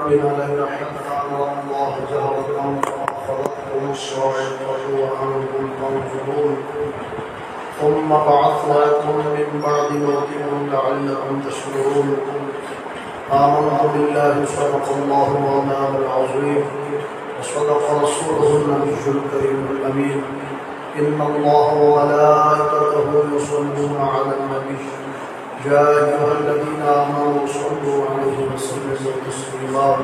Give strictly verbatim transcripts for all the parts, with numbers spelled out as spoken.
بنا لنا حتى الله جهرا خلقكم الصاعقة وأنتم تنظرون ثم بعثناكم من بعد موتكم لعلكم تشكرون آمنت بالله صدق الله مولانا العظيم وصدق رسوله النبي الكريم الأمين إن الله وملائكته يصلون على النبي يا أيها الذين آمنوا صلوا عليه وسلموا تسليما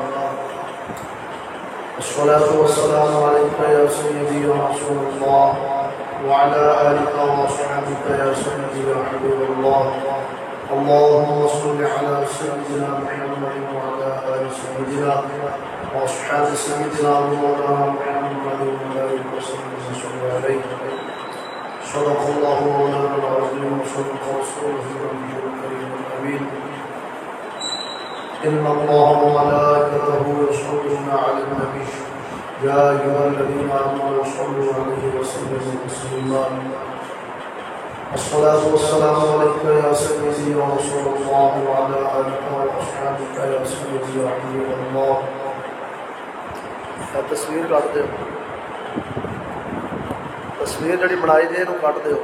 الصلاة والسلام عليك يا سيدي يا رسول الله وعلى آلك وصحبك يا سيدي يا حبيب الله اللهم صل على سيدنا محمد وعلى آل سيدنا وأصحاب سيدنا مولانا محمد وآله وصحبه عليه صدق الله مولانا العظيم وصدق رسوله النبي الكريم الأمين إن الله وملائكته يصلون على النبي يا أيها الذين آمنوا صلوا عليه وسلموا تسليما الصلاة والسلام عليك يا سيدي يا رسول الله وعلى آلك وأصحابك يا سيدي يا حبيب الله. تصویر کٹ دو تصویر جڑی بنائی دی اینو کٹ دیو.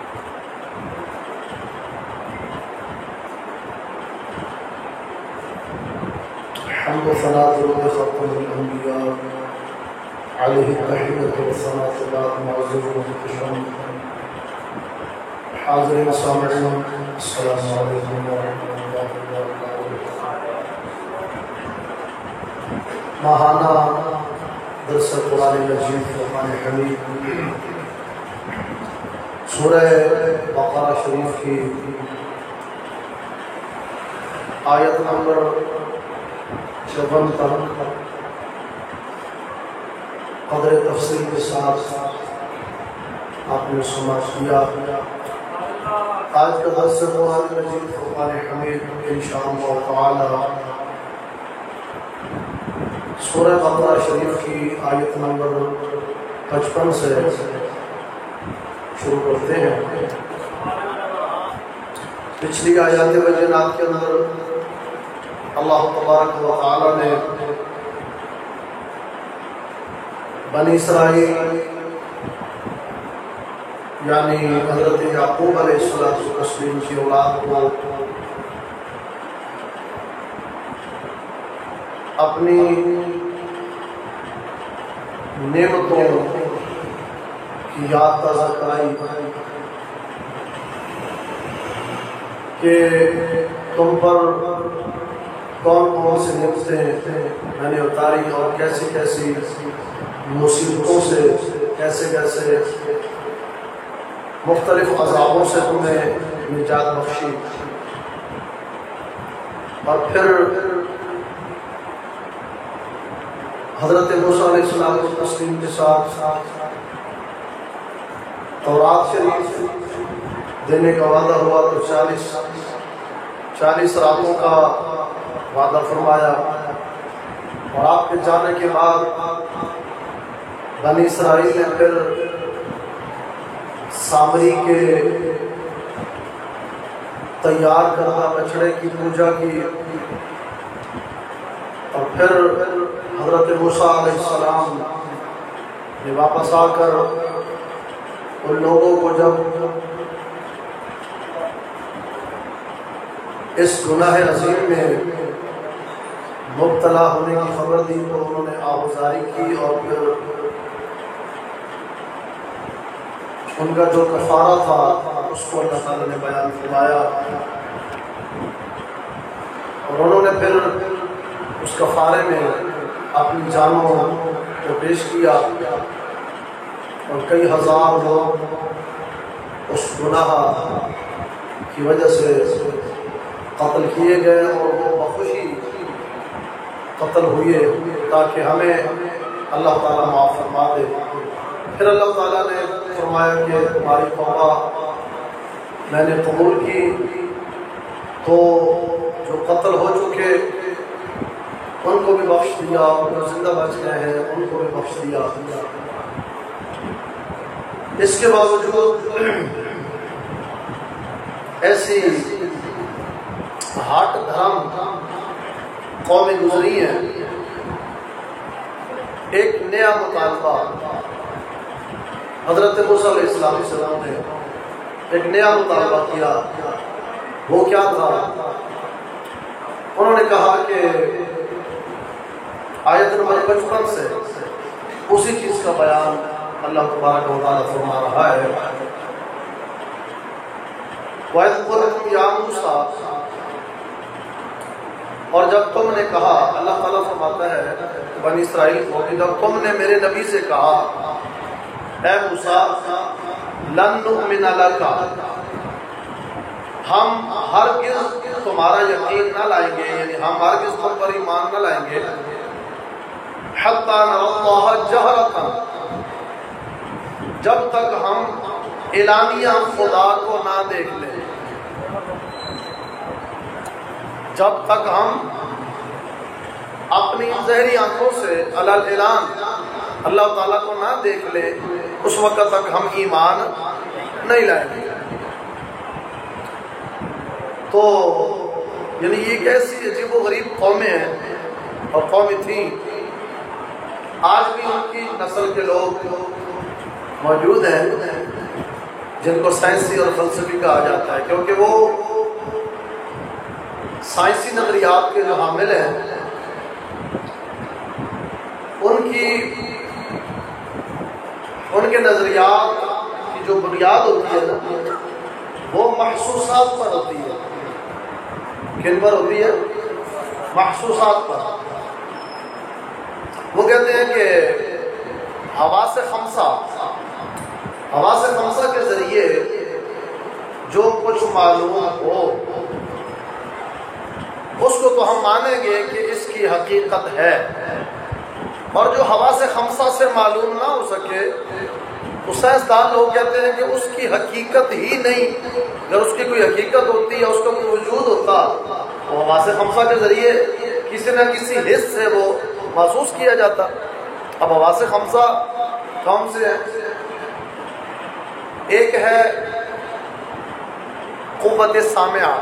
حمد و ثنا درود خاتم الانبیاء علیہ التحیۃ والثناء بعد معزز و محترم حاضرین سامعین السلام علیکم ورحمۃ اللہ وبرکاتہ. ماہانہ درس قرآن مجید فرقان حمید سورہ بقرہ شریف کی آیت نمبر چون تک قدر تفصیل کے ساتھ آپ نے سماعت کیا. آج کا درس قرآن مجید فرقان حمید انشاءاللہ تعالی سورہ بقرہ شریف کی آیت نمبر پچپن سے شروع کرتے ہیں. پچھلی آیات بینات کے اندر اللہ تبارک و تعالی نے بنی اسرائیل یعنی حضرت یعقوب علیہ الصلوۃ والتسلیم کی اولاد کو اپنی نعمتوں کی یاد تازہ کرائی کہ تم پر کون کون سی نعمتیں میں نے اتاری اور کیسی کیسی مصیبتوں سے کیسے کیسے مختلف عذابوں سے تمہیں نجات بخشی. اور پھر حضرت موسیٰ علیہ السلام تسلیم کے ساتھ تورات شریف دینے کا وعدہ ہوا تو چالیس چالیس راتوں کا وعدہ فرمایا. اور آپ کے جانے کے بعد بنی اسرائیل نے پھر سامری کے تیار کردہ بچڑے کی پوجا کی. اور پھر حضرت موسیٰ علیہ السلام نے واپس آ کر ان لوگوں کو جب اس گناہ عظیم میں مبتلا ہونے کی خبر دی تو انہوں نے آہوزاری کی اور پھر ان کا جو کفارہ تھا اس کو اللہ تعالیٰ نے بیان فرمایا. اور انہوں نے پھر اس کفارے میں اپنی جانوں کو پیش کیا اور کئی ہزار لوگ اس گناہ کی وجہ سے قتل کیے گئے اور وہ بخوشی قتل ہوئے تاکہ ہمیں اللہ تعالیٰ معاف فرما دے. پھر اللہ تعالیٰ نے فرمایا کہ تمہاری توبہ میں نے قبول کی تو جو قتل ہو چکے ان کو بھی بخش دیا اور جو زندہ بچ گئے ہیں ان کو بھی بخش دیا. اس کے باوجود ایسی ہاٹ دھرم قومیں گزری ہیں، ایک نیا مطالبہ حضرت موسیٰ علیہ السلام نے ایک نیا مطالبہ کیا۔ وہ کیا تھا؟ انہوں نے کہا کہ آیت نمبر پچپن سے اسی چیز کا بیان اللہ تبارک و تعالیٰ فرما رہا ہے، وَإِذْ قُلْتُمْ يَا مُوسَىٰ، اور جب تم نے کہا، اللہ تعالیٰ فرماتا ہے بنی اسرائیل کو کہ جب تم نے میرے نبی سے کہا اے موسیٰ لن نؤمن لک، ہم ہرگز تمہارا یقین نہ لائیں گے، یعنی ہم ہرگز تم پر ایمان نہ لائیں گے، حتی نری اللہ جہرۃ، جب تک ہم اعلانیہ خدا کو نہ دیکھ لیں، جب تک ہم اپنی ظاہری آنکھوں سے علی الاعلان اللہ تعالیٰ کو نہ دیکھ لیں، اس وقت تک ہم ایمان نہیں لائیں گے۔ تو یعنی یہ ایک ایسی عجیب و غریب قومیں ہیں اور قومیں تھیں، آج بھی ان کی نسل کے لوگ موجود ہیں جن کو سائنسی اور فلسفی کہا جاتا ہے، کیونکہ وہ سائنسی نظریات کے جو حامل ہیں ان کی ان کے نظریات کی جو بنیاد ہوتی ہے نا وہ محسوسات پر ہوتی ہے۔ کن پر ہوتی ہے؟ محسوسات پر۔ وہ کہتے ہیں کہ حواس خمسہ حواس خمسہ کے ذریعے جو کچھ معلوم ہو اس کو تو ہم مانیں گے کہ اس کی حقیقت ہے، اور جو حواس خمسہ سے معلوم نہ ہو سکے تو سائنسدان لوگ کہتے ہیں کہ اس کی حقیقت ہی نہیں۔ اگر اس کی کوئی حقیقت ہوتی ہے، اس کا کوئی وجود ہوتا، وہ حواس خمسہ کے ذریعے کسی نہ کسی حص سے وہ محسوس کیا جاتا۔ اب حواس خمسہ کون سے ہیں؟ ایک ہے قوت سامعہ،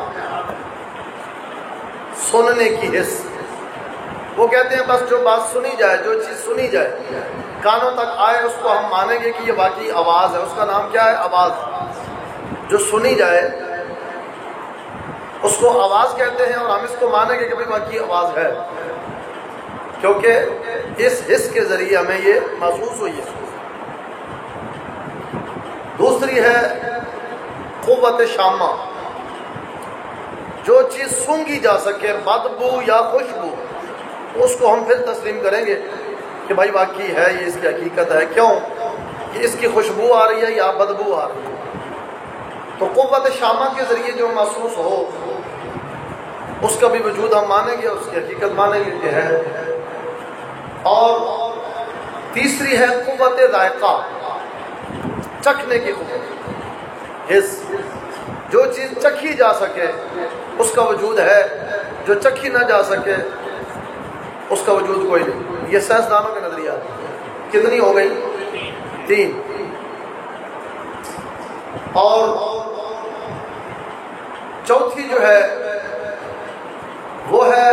سننے کی حص۔ وہ کہتے ہیں بس جو بات سنی جائے، جو چیز سنی جائے، کانوں تک آئے، اس کو ہم مانیں گے کہ یہ واقعی آواز ہے۔ اس کا نام کیا ہے؟ آواز۔ جو سنی جائے اس کو آواز کہتے ہیں، اور ہم اس کو مانیں گے کہ بھئی واقعی آواز ہے، کیونکہ اس حص کے ذریعے ہمیں یہ محسوس ہوئی ہے۔ دوسری ہے قوت شامہ، جو چیز سونگی جا سکے، بدبو یا خوشبو، اس کو ہم پھر تسلیم کریں گے کہ بھائی واقعی ہے، یہ اس کی حقیقت ہے۔ کیوں؟ کہ اس کی خوشبو آ رہی ہے یا بدبو آ رہی ہے۔ تو قوت شامہ کے ذریعے جو محسوس ہو اس کا بھی وجود ہم مانیں گے، اس کی حقیقت مانیں گے کہ ہے۔ اور تیسری ہے قوت ذائقہ، چکھنے کی قوت، حس، جو چیز چکھی جا سکے اس کا وجود ہے، جو چکھی نہ جا سکے اس کا وجود کوئی نہیں۔ یہ سائنسدانوں کے نظریات۔ کتنی ہو گئی؟ تین۔ اور چوتھی جو ہے وہ ہے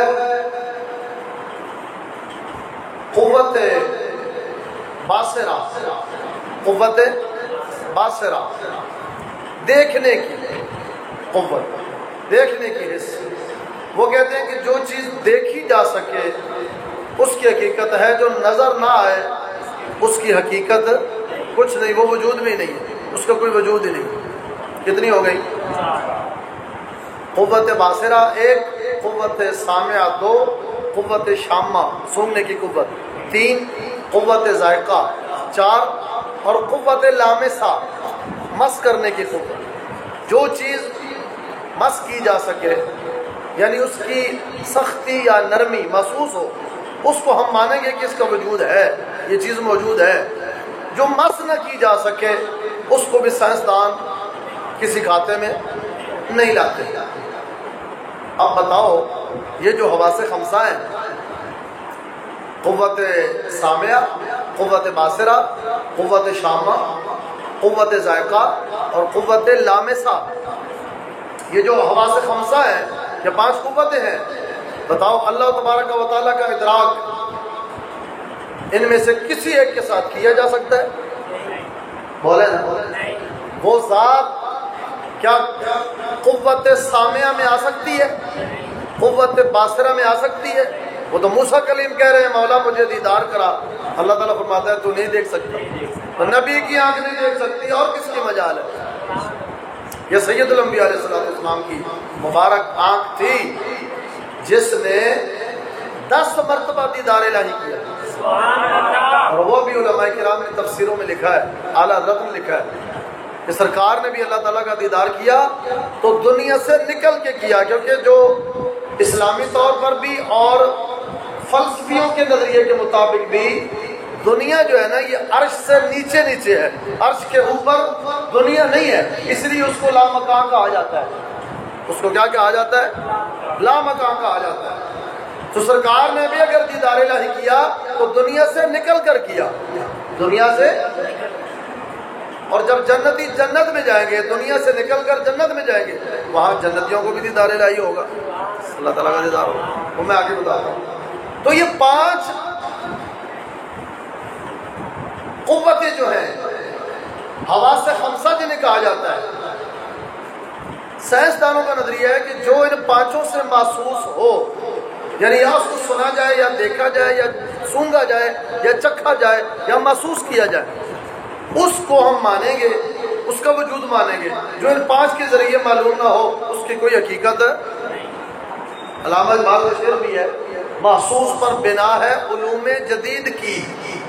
قوت باصرہ، قوت باصرہ، دیکھنے کی قوت، دیکھنے کی حص۔ وہ کہتے ہیں کہ جو چیز دیکھی جا سکے اس کی حقیقت ہے، جو نظر نہ آئے اس کی حقیقت کچھ نہیں، وہ وجود میں نہیں ہے، اس کا کوئی وجود ہی نہیں۔ کتنی ہو گئی؟ قوت باصرہ ایک، قوت سامعہ دو، قوت شامہ سونگنے کی قوت تین، قوت ذائقہ چار، اور قوت لامسہ مس کرنے کی قوت۔ جو چیز مس کی جا سکے، یعنی اس کی سختی یا نرمی محسوس ہو، اس کو ہم مانیں گے کہ اس کا وجود ہے، یہ چیز موجود ہے۔ جو مس نہ کی جا سکے اس کو بھی سائنسدان کسی کھاتے میں نہیں لاتے۔ اب بتاؤ، یہ جو حواس خمسہ ہیں، قوت سامعہ، قوت باصرہ، قوت شامہ، قوت ذائقہ اور قوت لامسہ، یہ جو حواس خمسہ ہیں، یہ پانچ قوتیں ہیں، بتاؤ اللہ تبارک و تعالیٰ کا ادراک ان میں سے کسی ایک کے ساتھ کیا جا سکتا ہے؟ بولے نا، وہ ذات کیا قوت سامعہ میں آ سکتی ہے؟ قوت باصرہ میں آ سکتی ہے؟ وہ تو موسیٰ کلیم کہہ رہے ہیں مولا مجھے دیدار کرا، اللہ تعالیٰ فرماتا ہے تو نہیں دیکھ سکتا، تو نبی کی آنکھ نہیں دیکھ سکتی اور کس کی مجال ہے؟ یہ سید الانبیاء علیہ السلام کی مبارک آنکھ تھی جس نے دس مرتبہ دیدار الہی کیا، اور وہ بھی علماء کرام نے تفسیروں میں لکھا ہے، اعلیٰ حضرت نے لکھا ہے کہ سرکار نے بھی اللہ تعالیٰ کا دیدار کیا تو دنیا سے نکل کے کیا، کیونکہ جو اسلامی طور پر بھی اور فلسفیوں کے نظریے کے مطابق بھی دنیا جو ہے نا یہ عرش سے نیچے نیچے ہے، عرش کے اوپر دنیا نہیں ہے، اس لیے اس کو لامکان کہا جاتا ہے۔ اس کو کیا کہا جاتا ہے؟ لامکان کہا جاتا ہے۔ تو سرکار نے بھی اگر دیدار الہی کیا تو دنیا سے نکل کر کیا، دنیا سے، اور جب جنتی جنت میں جائیں گے، دنیا سے نکل کر جنت میں جائیں گے، وہاں جنتیوں کو بھی دیدار الہی ہوگا، اللہ تعالیٰ کا دیدار ہوگا، وہ میں آگے بتاتا ہوں۔ تو یہ پانچ قوتیں جو ہیں حواس خمسہ جنہیں کہا جاتا ہے، سائنسدانوں کا نظریہ ہے کہ جو ان پانچوں سے محسوس ہو، یعنی یا اس کو سنا جائے یا دیکھا جائے یا سونگا جائے یا چکھا جائے یا محسوس کیا جائے، اس کو ہم مانیں گے، اس کا وجود مانیں گے۔ جو ان پانچ کے ذریعے معلوم نہ ہو اس کی کوئی حقیقت ہے۔ علامہ اقبال کا شعر بھی ہے، محسوس پر بنا ہے علوم جدید کی،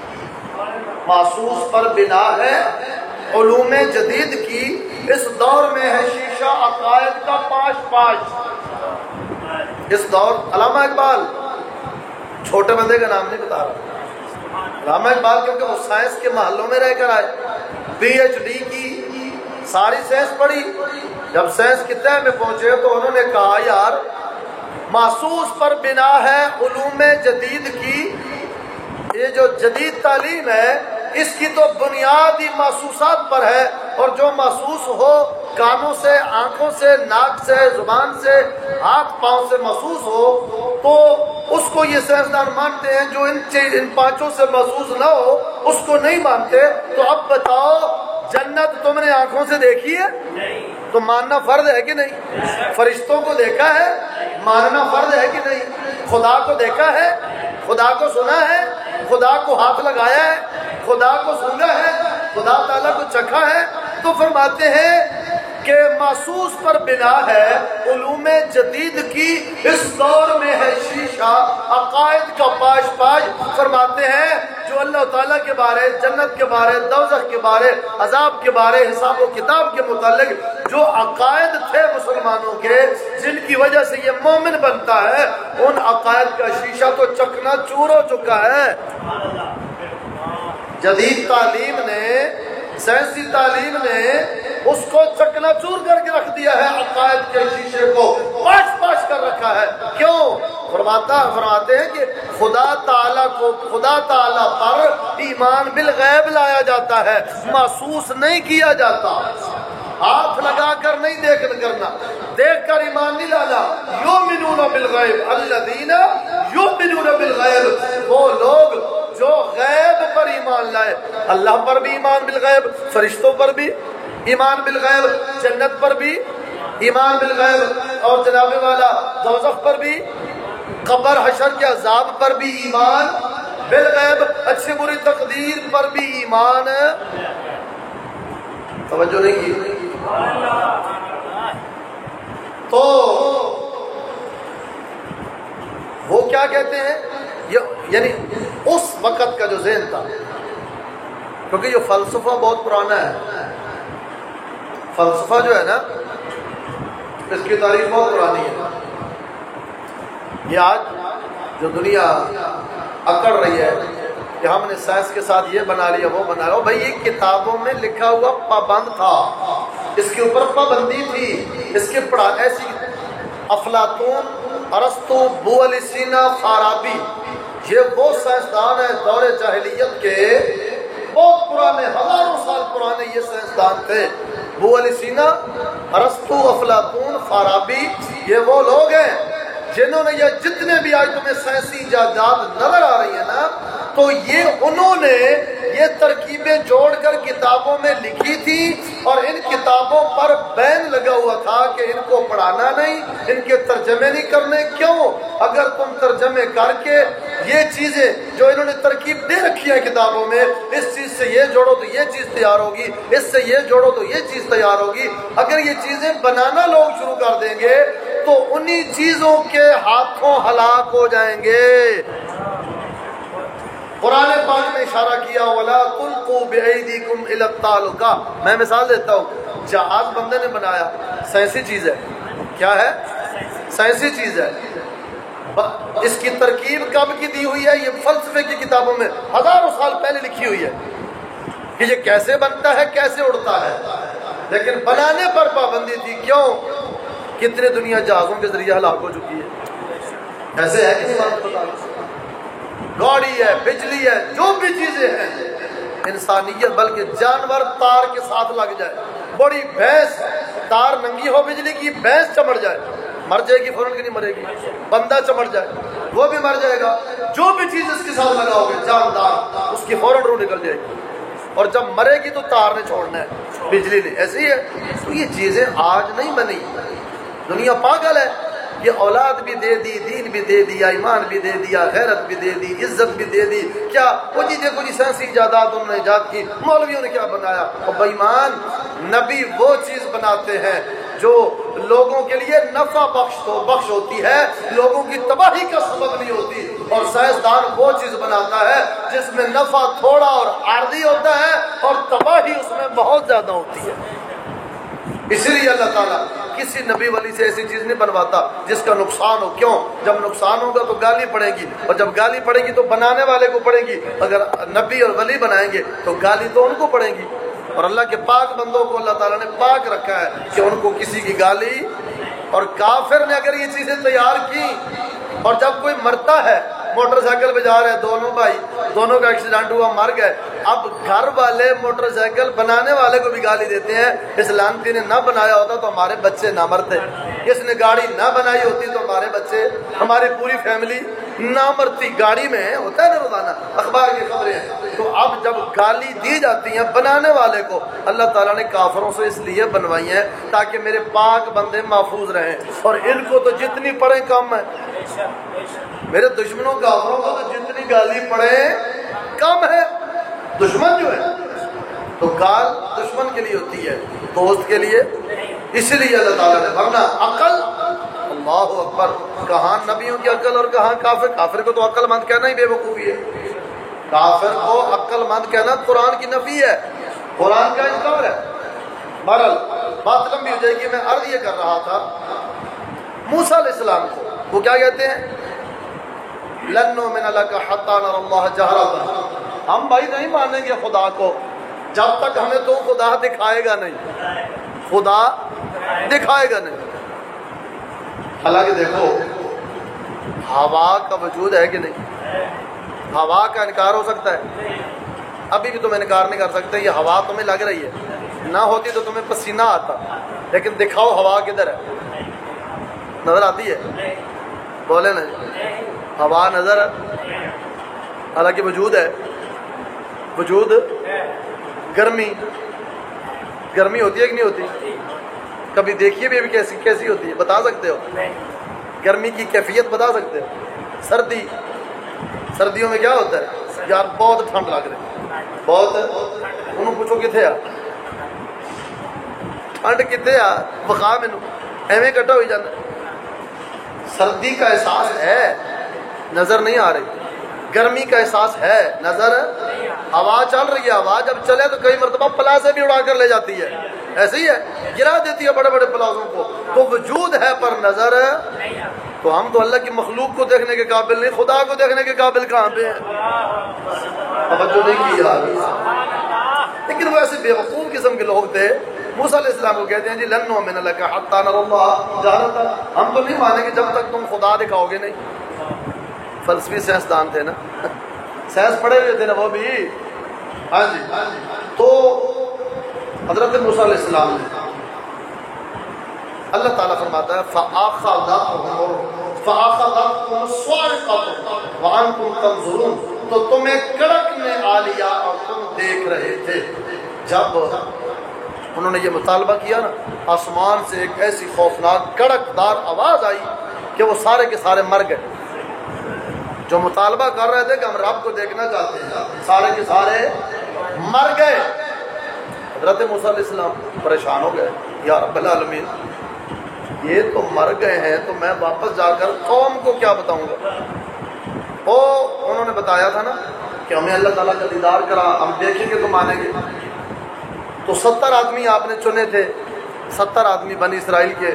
محسوس پر بنا ہے علوم جدید کی، اس دور میں ہے شیشہ عقائد کا پاش پاش۔ اس دور، علامہ اقبال چھوٹے بندے کا نام نہیں بتا رہا، علامہ اقبال کیونکہ وہ سائنس کے محلوں میں رہ کر آئے، پی ایچ ڈی کی ساری سائنس پڑھی، جب سائنس کی تہ میں پہنچے تو انہوں نے کہا یار محسوس پر بنا ہے علوم جدید کی، یہ جو جدید تعلیم ہے اس کی تو بنیاد ہی محسوسات پر ہے، اور جو محسوس ہو کانوں سے، آنکھوں سے، ناک سے، زبان سے، ہاتھ پاؤں سے محسوس ہو تو اس کو یہ سائنسدان مانتے ہیں۔ جو ان ان پانچوں سے محسوس نہ ہو اس کو نہیں مانتے۔ تو اب بتاؤ جنت تم نے آنکھوں سے دیکھی ہے تو ماننا فرض ہے کہ نہیں؟ فرشتوں کو دیکھا ہے، ماننا فرض ہے کہ نہیں؟ خدا کو دیکھا ہے، خدا کو سنا ہے، خدا کو ہاتھ لگایا ہے، خدا کو سونگا ہے، خدا تعالیٰ کو چکھا ہے۔ تو فرماتے ہیں کہ محسوس پر بنا ہے علوم جدید کی، اس دور میں ہے شیشہ عقائد کا پاش پاش۔ فرماتے ہیں جو اللہ تعالیٰ کے بارے، جنت کے بارے، دوزخ کے بارے، عذاب کے بارے، حساب و کتاب کے متعلق جو عقائد تھے مسلمانوں کے، جن کی وجہ سے یہ مومن بنتا ہے، ان عقائد کا شیشہ تو چکنا چور ہو چکا ہے۔ جدید تعلیم نے، سائنسی تعلیم نے اس کو چکنا چور کر کے رکھ دیا ہے، عقائد کے شیشے کو پاش پاش کر رکھا ہے۔ کیوں؟ فرماتا فرماتے ہیں کہ خدا تعالیٰ کو، خدا تعالیٰ پر ایمان بالغیب لایا جاتا ہے، محسوس نہیں کیا جاتا، ہاتھ لگا کر نہیں دیکھ کرنا، دیکھ کر ایمان نہیں لانا۔ یؤمنون بالغیب الذین یؤمنون بالغیب، وہ لوگ جو غیب پر ایمان لائے، اللہ پر بھی ایمان بالغیب، فرشتوں پر بھی ایمان بالغیب، جنت پر بھی ایمان بالغیب، اور جناب والا دوزخ پر بھی، قبر حشر کے عذاب پر بھی ایمان بالغیب، اچھی بری تقدیر پر بھی ایمان۔ توجہ نہیں کی؟ تو وہ کیا کہتے ہیں، یعنی اس وقت کا جو ذہن تھا، کیونکہ یہ فلسفہ بہت پرانا ہے، فلسفہ جو ہے نا اس کی تاریخ بہت پرانی ہے۔ یہ آج جو دنیا اکڑ رہی ہے کہ ہم نے سائنس کے ساتھ یہ بنا لیا، وہ بنا لیا، بھائی یہ کتابوں میں لکھا ہوا پابند تھا، اس کے اوپر پابندی تھی، اس کے پڑھا ایسی افلاطون، ارسطو، ابو علی سینا، فارابی، یہ وہ سائنسدان ہیں دور جاہلیت کے، بہت پرانے، ہزاروں سال پرانے یہ سائنسدان تھے۔ ابو علی سینا، ارسطو، افلاطون، فارابی، یہ وہ لوگ ہیں جنہوں نے یہ جتنے بھی آج تمہیں سائنسی ایجادات نظر آ رہی ہیں نا، تو یہ انہوں نے یہ ترکیبیں جوڑ کر کتابوں میں لکھی تھی، اور ان کتابوں پر بین لگا ہوا تھا کہ ان کو پڑھانا نہیں، ان کے ترجمے نہیں کرنے۔ کیوں؟ اگر تم ترجمے کر کے یہ چیزیں جو انہوں نے ترکیب دے رکھی ہے کتابوں میں، اس چیز سے یہ جوڑو تو یہ چیز تیار ہوگی، اس سے یہ جوڑو تو یہ چیز تیار ہوگی، اگر یہ چیزیں بنانا لوگ شروع کر دیں گے تو انہی چیزوں کے ہاتھوں ہلاک ہو جائیں گے۔ قرآن پاک نے اشارہ کیا وَلَا تُلْقُوا بِأَيْدِيكُمْ إِلَى التَّهْلُكَةِ۔ میں مثال دیتا ہوں، جہاز بندے نے بنایا، سائنسی چیز ہے، کیا ہے؟ سائنسی چیز ہے۔ اس کی ترکیب کب کی دی ہوئی ہے؟ یہ فلسفے کی کتابوں میں ہزاروں سال پہلے لکھی ہوئی ہے کہ یہ کیسے بنتا ہے، کیسے اڑتا ہے، لیکن بنانے پر پابندی تھی۔ کیوں؟ کتنے دنیا جہازوں کے ذریعے ہلاک ہو چکی ہے، ایسے ہے کہ گاڑی ہے، بجلی ہے، جو بھی چیزیں ہیں، انسانیت بلکہ جانور تار کے ساتھ لگ جائے، بڑی بھینس تار ننگی ہو بجلی کی، بھینس چمڑ جائے، مر جائے گی فوراً، کی نہیں مرے گی؟ بندہ چمڑ جائے وہ بھی مر جائے گا، جو بھی چیز اس کے ساتھ لگاؤ گے جاندار، اس کی فوراً روح نکل جائے گی، اور جب مرے گی تو تار نے چھوڑنا ہے، بجلی نے۔ ایسی ہے۔ تو یہ چیزیں آج نہیں بنی، دنیا پاگل ہے۔ یہ اولاد بھی دے دی، دین بھی دے دیا، ایمان بھی دے دیا، غیرت بھی دے دی، عزت بھی دے دی، کیا وہ جی دیکھو جی سائنسی ایجادات انہوں نے ایجاد کی، مولویوں نے کیا بنایا۔ اور بے ایمان، نبی وہ چیز بناتے ہیں جو لوگوں کے لیے نفع بخش تو بخش ہوتی ہے، لوگوں کی تباہی کا سبب نہیں ہوتی، اور سائنسدان وہ چیز بناتا ہے جس میں نفع تھوڑا اور عارضی ہوتا ہے اور تباہی اس میں بہت زیادہ ہوتی ہے۔ اسی لیے اللہ تعالیٰ کسی نبی ولی سے ایسی چیز نہیں بنواتا جس کا نقصان ہو۔ کیوں؟ جب نقصان ہوگا تو گالی پڑے گی، اور جب گالی پڑے گی تو بنانے والے کو پڑے گی۔ اگر نبی اور ولی بنائیں گے تو گالی تو ان کو پڑے گی، اور اللہ کے پاک بندوں کو اللہ تعالیٰ نے پاک رکھا ہے کہ ان کو کسی کی گالی۔ اور کافر نے اگر یہ چیزیں تیار کی، اور جب کوئی مرتا ہے، موٹر سائیکل پہ جا رہے ہیں دونوں بھائی، دونوں کا ایکسیڈنٹ ہوا، مر گئے، اب گھر والے موٹر سائیکل بنانے والے کو بھی گالی دیتے ہیں، اس لعنتی نے نہ بنایا ہوتا تو ہمارے بچے نہ مرتے، اس نے گاڑی نہ بنائی ہوتی تو ہمارے بچے، ہماری پوری فیملی نہ مرتی۔ گاڑی میں ہوتا ہے نا روزانہ اخبار کی خبریں ہیں۔ تو اب جب گالی دی جاتی ہیں بنانے والے کو، اللہ تعالیٰ نے کافروں سے اس لیے بنوائی ہیں تاکہ میرے پاک بندے محفوظ رہیں، اور ان کو تو جتنی پڑھیں کم ہے، میرے دشمنوں کافروں کو تو جتنی گالی پڑھیں کم ہے۔ دشمن جو ہے تو گال دشمن کے لیے ہوتی ہے، دوست کے لیے۔ اسی لیے اللہ تعالیٰ نے، ورنہ عقل، اللہ اکبر، کہاں نبیوں کی عقل اور کہاں کافر۔ کافر کو تو عقل مند کہنا ہی بے وقوفی ہے، کافر کو عقل مند کہنا قرآن کی نفی ہے، قرآن کا انکار ہے۔ بہرحال بات لمبی ہو جائے گی، میں عرض یہ کر رہا تھا موسیٰ علیہ السلام کو وہ کیا کہتے ہیں؟ لن نؤمن لک حتی نری اللہ جہرۃ، ہم بھائی نہیں مانیں گے خدا کو جب تک ہمیں تو خدا دکھائے گا نہیں، خدا دکھائے گا نہیں۔ حالانکہ دیکھو ہوا کا وجود ہے کہ نہیں؟ ہوا کا انکار ہو سکتا ہے؟ ابھی بھی تم انکار نہیں کر سکتے، یہ ہوا تمہیں لگ رہی ہے، نہ ہوتی تو تمہیں پسینہ آتا، لیکن دکھاؤ ہوا کدھر ہے؟ نظر آتی ہے؟ بولے نا، ہوا نظر ہے، حالانکہ وجود ہے، وجود۔ گرمی گرمی ہوتی ہے کہ نہیں ہوتی؟ کبھی دیکھیے بھی ابھی کیسی کیسی ہوتی ہے، بتا سکتے ہو؟ گرمی کی کیفیت بتا سکتے ہو؟ سردی، سردیوں میں کیا ہوتا ہے؟ یار بہت ٹھنڈ لگ رہی، بہت، انہوں پوچھو کتنے آ ٹھنڈ کتنے آ بخا مینو ایویں کٹا ہوئی جانا۔ سردی کا احساس ہے، نظر نہیں آ رہی۔ گرمی کا احساس ہے، نظر۔ ہوا چل رہی ہے، ہوا جب چلے تو کئی مرتبہ پلاسے بھی اڑا کر لے جاتی ہے، ایسے ہی ہے، گرا دیتی ہے بڑے بڑے پلاسوں کو۔ تو وجود ہے پر نظر، تو ہم تو اللہ کی مخلوق کو دیکھنے کے قابل نہیں، خدا کو دیکھنے کے قابل کہاں پہ ہیں؟ توجہ نہیں کی یار۔ لیکن وہ ایسے بے وقوف قسم کے لوگ تھے، موسیٰ علیہ السلام کو کہتے ہیں جی لن نؤمن لک حتی نری اللہ جہرۃ، ہم تو نہیں مانیں گے جب تک تم خدا دکھاؤ گے نہیں۔ فلسفی سائنسدان تھے نا، سائنس پڑھے ہوئے تھے نا وہ بھی۔ ہاں جی، تو حضرت موسیٰ علیہ السلام نے، اللہ تعالیٰ فرماتا ہے فَأَخَذَتْهُمُ فَأَخَذَتْكُمُ الصَّاعِقَةُ وَأَنْتُمْ تَنظُرُونَ، تو تمہیں کڑک نے آ لیا اور تم دیکھ رہے تھے۔ جب انہوں نے یہ مطالبہ کیا نا، آسمان سے ایک ایسی خوفناک کڑک دار آواز آئی کہ وہ سارے کے سارے مر گئے۔ جو مطالبہ کر رہے تھے کہ ہم رب کو دیکھنا چاہتے ہیں، سارے کے سارے مر گئے۔ حضرت موسیٰ علیہ السلام پریشان ہو گئے، یا رب العالمین یہ تو مر گئے ہیں، تو میں واپس جا کر قوم کو کیا بتاؤں گا؟ وہ انہوں نے بتایا تھا نا کہ ہمیں اللہ تعالیٰ کا دیدار کرا، ہم دیکھیں گے تو مانیں گے۔ تو ستر آدمی آپ نے چنے تھے، ستر آدمی بنی اسرائیل کے،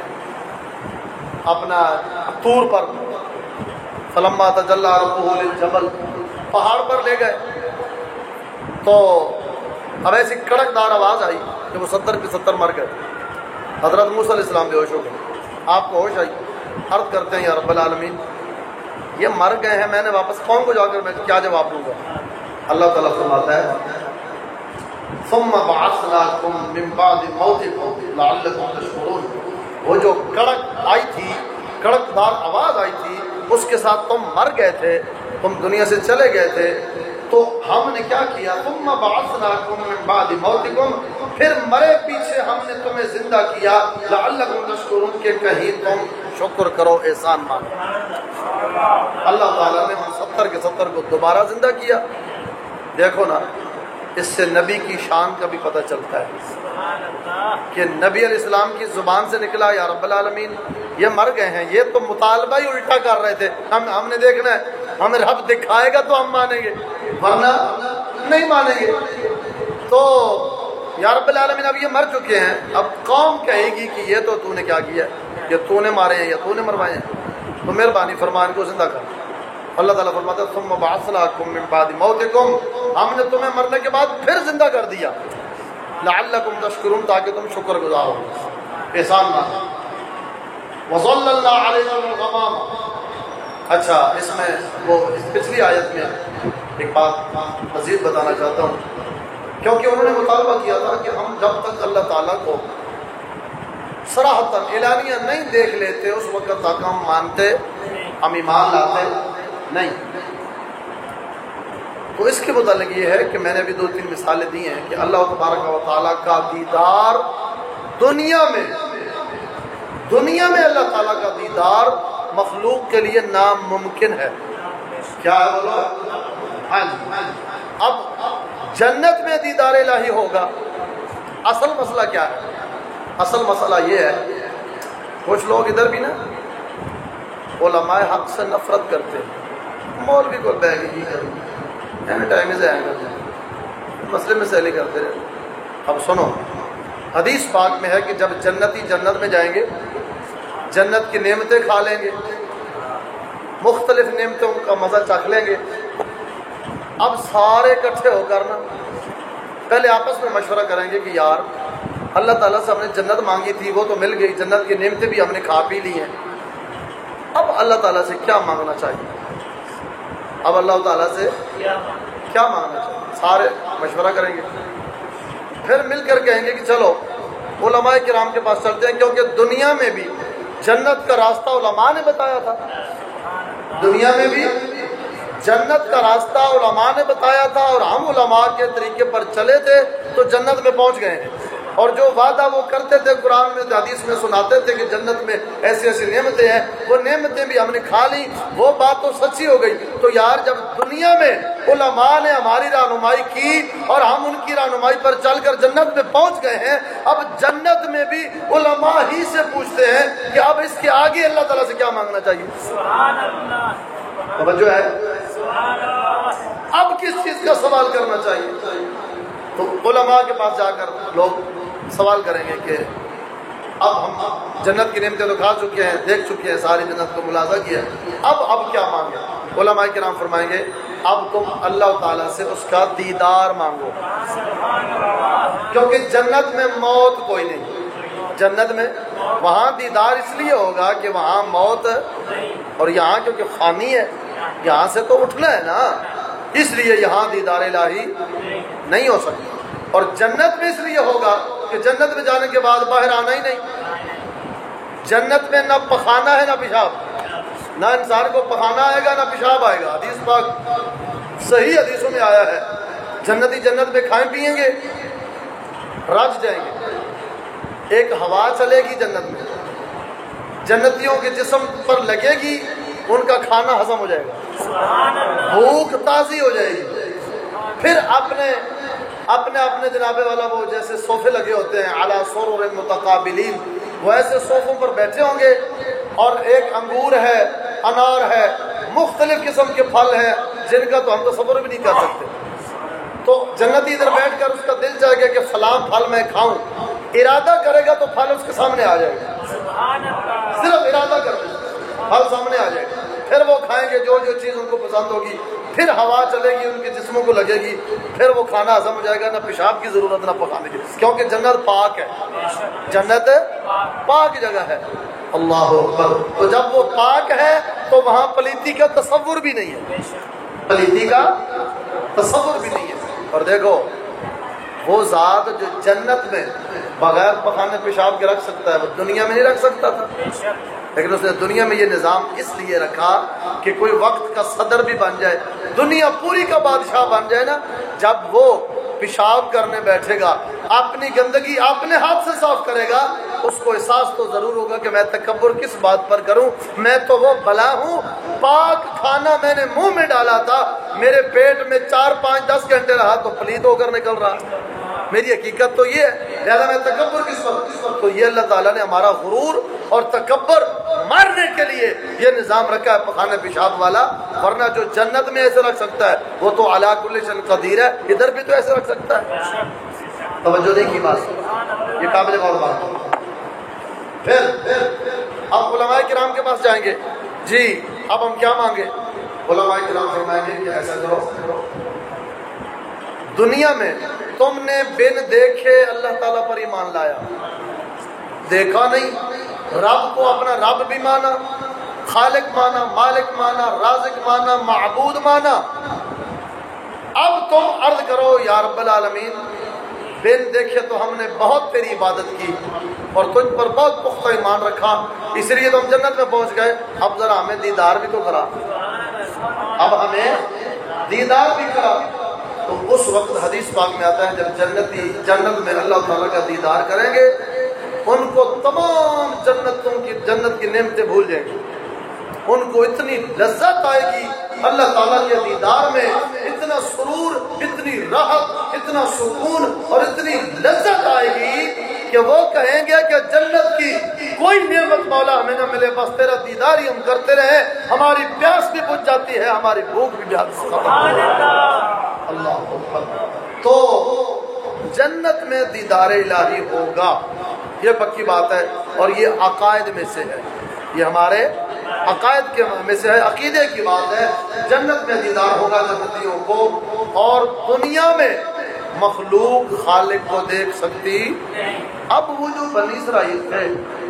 اپنا طور پر فلما تجلی ربہ للجبل، پہاڑ پر لے گئے۔ تو اب ایسی کڑک دار آواز آئی کہ وہ ستر کے ستر مر گئے۔ حضرت موسیٰ علیہ السلام بے ہوش ہو گئے۔ آپ کو ہوش آئی، عرض کرتے ہیں یا رب العالمین یہ مر گئے ہیں، میں نے واپس قوم کو جا کر میں کیا جواب دوں گا؟ اللہ تعالیٰ فرماتا ہے ثم بعثناکم من بعد موتکم لعلکم تشکرون، وہ جو کڑک آئی تھی، کڑک دار آواز آئی تھی، اس کے ساتھ تم مر گئے تھے، تم دنیا سے چلے گئے تھے، تو ہم نے کیا کیا؟ ثم بعثناکم من بعد موتکم، پھر مرے پیچھے ہم نے تمہیں زندہ کیا، لعلکم تشکرون، کہ کہیں تم شکر کرو، احسان مانو۔ اللہ تعالیٰ نے ہم ستر کے ستر کو دوبارہ زندہ کیا۔ دیکھو نا، اس سے نبی کی شان کا بھی پتہ چلتا ہے کہ نبی علیہ السلام کی زبان سے نکلا یا رب العالمین یہ مر گئے ہیں، یہ تو مطالبہ ہی الٹا کر رہے تھے، ہم ہم نے دیکھنا ہے، ہمیں رب دکھائے گا تو ہم مانیں گے، ورنہ نہیں مانیں گے۔ تو یا رب العالمین اب یہ مر چکے ہیں، اب قوم کہے گی کہ یہ تو تو نے کیا کیا، یہ تو نے مارے ہیں یا تو نے مروائے ہیں، تو مہربانی فرما ان کو زندہ کر۔ اللہ تعالیٰ فرماتا ہے ثم بعثناکم من بعد موتکم، ہم نے تمہیں مرنے کے بعد پھر زندہ کر دیا، لعلکم تشکرون، تاکہ تم شکر گزار ہو، احسان مانو۔ وظللنا علیکم الغمام، اچھا اس میں وہ اس پچھلی آیت میں ایک بات مزید بتانا چاہتا ہوں، کیونکہ انہوں نے مطالبہ کیا تھا کہ ہم جب تک اللہ تعالیٰ کو صراحتاً اعلانیہ نہیں دیکھ لیتے اس وقت تک ہم مانتے، ہم ایمان لاتے نہیں۔ تو اس کے متعلق یہ ہے کہ میں نے ابھی دو تین مثالیں دی ہیں کہ اللہ تبارک و تعالیٰ کا دیدار دنیا میں دنیا میں اللہ تعالیٰ کا دیدار مخلوق کے لیے ناممکن ہے۔ کیا ہے بولو؟ ہاں جی۔ اب جنت میں دیدار الہی ہوگا۔ اصل مسئلہ کیا ہے؟ اصل مسئلہ یہ ہے، کچھ لوگ ادھر بھی نا علماء حق سے نفرت کرتے ہیں، مولوی کو بہ گئی کریں ٹائم سے آئے کرتے ہیں، مسئلے میں سہلی کرتے رہے۔ اب سنو، حدیث پاک میں ہے کہ جب جنتی جنت میں جائیں گے، جنت کی نعمتیں کھا لیں گے، مختلف نعمتوں کا مزہ چکھ لیں گے، اب سارے اکٹھے ہو کر نا پہلے آپس میں مشورہ کریں گے کہ یار اللہ تعالیٰ سے ہم نے جنت مانگی تھی، وہ تو مل گئی، جنت کی نعمتیں بھی ہم نے کھا پی لی ہیں، اب اللہ تعالیٰ سے کیا مانگنا چاہیے؟ اب اللہ تعالیٰ سے کیا مانگنا چاہیے؟ سارے مشورہ کریں گے، پھر مل کر کہیں گے کہ چلو علماء کرام کے پاس چلتے ہیں، کیونکہ دنیا میں بھی جنت کا راستہ علماء نے بتایا تھا، دنیا میں بھی جنت کا راستہ علماء نے بتایا تھا، اور ہم علماء کے طریقے پر چلے تھے تو جنت میں پہنچ گئے ہیں۔ اور جو وعدہ وہ کرتے تھے قرآن میں حدیث میں سناتے تھے کہ جنت میں ایسی ایسی نعمتیں ہیں، وہ نعمتیں بھی ہم نے کھا لی، وہ بات تو سچی ہو گئی۔ تو یار جب دنیا میں علماء نے ہماری رہنمائی کی اور ہم ان کی رہنمائی پر چل کر جنت میں پہنچ گئے ہیں، اب جنت میں بھی علماء ہی سے پوچھتے ہیں کہ اب اس کے آگے اللہ تعالیٰ سے کیا مانگنا چاہیے؟ سبحان اللہ، توجہ ہے؟ اب کس چیز کا سوال کرنا چاہیے؟ تو علماء کے پاس جا کر لوگ سوال کریں گے کہ اب ہم جنت کی نعمتیں تو کھا چکے ہیں، دیکھ چکے ہیں، ساری جنت کو ملاحظہ کیا، اب اب کیا مانگے؟ علماء کرام فرمائیں گے اب تم اللہ تعالیٰ سے اس کا دیدار مانگو، کیونکہ جنت میں موت کوئی نہیں، جنت میں وہاں دیدار اس لیے ہوگا کہ وہاں موت، اور یہاں کیونکہ فانی ہے، یہاں سے تو اٹھنا ہے نا، اس لیے یہاں دیدار الہی نہیں ہو سکتا۔ اور جنت میں اس لیے ہوگا کہ جنت میں جانے کے بعد باہر آنا ہی نہیں، جنت میں نہ پخانا ہے نہ پیشاب، نہ انسان کو پخانا آئے گا نہ پیشاب آئے گا. حدیث پاک صحیح حدیثوں میں آیا ہے. جنتی جنت میں کھائیں پیئیں گے رج جائیں گے. ایک ہوا چلے گی جنت میں, جنتیوں کے جسم پر لگے گی, ان کا کھانا ہضم ہو جائے گا, بھوک تازی ہو جائے گی. پھر اپنے اپنے اپنے جناب والا وہ جیسے صوفے لگے ہوتے ہیں علی سرر متقابلین, وہ ایسے صوفوں پر بیٹھے ہوں گے, اور ایک انگور ہے, انار ہے, مختلف قسم کے پھل ہیں جن کا تو ہم تصور بھی نہیں کر سکتے. تو جنتی ادھر بیٹھ کر اس کا دل چاہے گا کہ فلاں پھل میں کھاؤں, ارادہ کرے گا تو پھل اس کے سامنے آ جائے گا. صرف ارادہ کر دے پھل سامنے آ جائے گا. پھر وہ کھائیں گے جو جو چیز ان کو پسند ہوگی. پھر ہوا چلے گی, ان کے جسموں کو لگے گی, پھر وہ کھانا ہضم ہو جائے گا. نہ پیشاب کی ضرورت نہ پکانے کی, کیونکہ جنت پاک ہے. جنت پاک جگہ ہے. اللہ اکبر. تو جب وہ پاک ہے تو وہاں پلیتی کا تصور بھی نہیں ہے, پلیتی کا تصور بھی نہیں ہے. اور دیکھو وہ ذات جو جنت میں بغیر پخانے پیشاب کے رکھ سکتا ہے, وہ دنیا میں نہیں رکھ سکتا تھا. لیکن اس نے دنیا میں یہ نظام اس لیے رکھا کہ کوئی وقت کا صدر بھی بن جائے, دنیا پوری کا بادشاہ بن جائے نا, جب وہ پیشاب کرنے بیٹھے گا اپنی گندگی اپنے ہاتھ سے صاف کرے گا, اس کو احساس تو ضرور ہوگا کہ میں تکبر کس بات پر کروں, میں تو وہ بلا ہوں, پاک کھانا میں نے منہ میں ڈالا تھا, میرے پیٹ میں چار پانچ دس گھنٹے رہا تو پلید ہو کر نکل رہا. میری حقیقت تو یہ ہے, لہذا میں تکبر کس وقت. تو یہ اللہ تعالیٰ نے ہمارا غرور اور تکبر مارنے کے لیے یہ نظام رکھا ہے پخانے پیشاب والا. ورنہ جو جنت میں ایسے رکھ سکتا ہے وہ تو علی کل شیء قدیر ہے, ادھر بھی تو ایسے رکھ سکتا ہے. توجہ نہیں کی بات, یہ قابل غور بات. پھر اب علماء کرام کے پاس جائیں گے, جی اب ہم کیا مانگے؟ علماء کرام فرمائیں گے کہ ایسا کرو, دنیا میں تم نے بن دیکھے اللہ تعالیٰ پر ایمان لایا, دیکھا نہیں, رب کو اپنا رب بھی مانا, خالق مانا, مالک مانا, رازق مانا, معبود مانا. اب تم عرض کرو یا رب العالمین, بن دیکھے تو ہم نے بہت تیری عبادت کی اور تجھ پر بہت پختہ ایمان رکھا, اس لیے تو ہم جنت میں پہنچ گئے. اب ذرا ہمیں دیدار بھی تو کرا, اب ہمیں دیدار بھی کرا. تو اس وقت حدیث پاک میں آتا ہے جب جنتی جنت میں اللہ تعالیٰ کا دیدار کریں گے, ان کو تمام جنتوں کی جنت کی نعمتیں بھول جائیں گی. ان کو اتنی لذت آئے گی اللہ تعالیٰ کے دیدار میں, اتنا سرور, اتنی راحت, اتنا سکون اور اتنی لذت آئے گی کہ وہ کہیں گے کہ جنت کی کوئی نعمت مولا ہمیں نہ ملے, بس تیرا دیدار ہی ہم کرتے رہے, ہماری پیاس بھی بجھ جاتی ہے, ہماری بھوک بھی جاتی ہے. اللہ. تو جنت میں دیدار الہی ہوگا, یہ پکی بات ہے, اور یہ عقائد میں سے ہے, یہ ہمارے عقائد کے میں سے ہے, عقیدے کی بات ہے. جنت میں دیدار ہوگا جنتیوں کو, اور دنیا میں مخلوق خالق کو دیکھ سکتی. اب وہ جو بنی اسرائیل تھے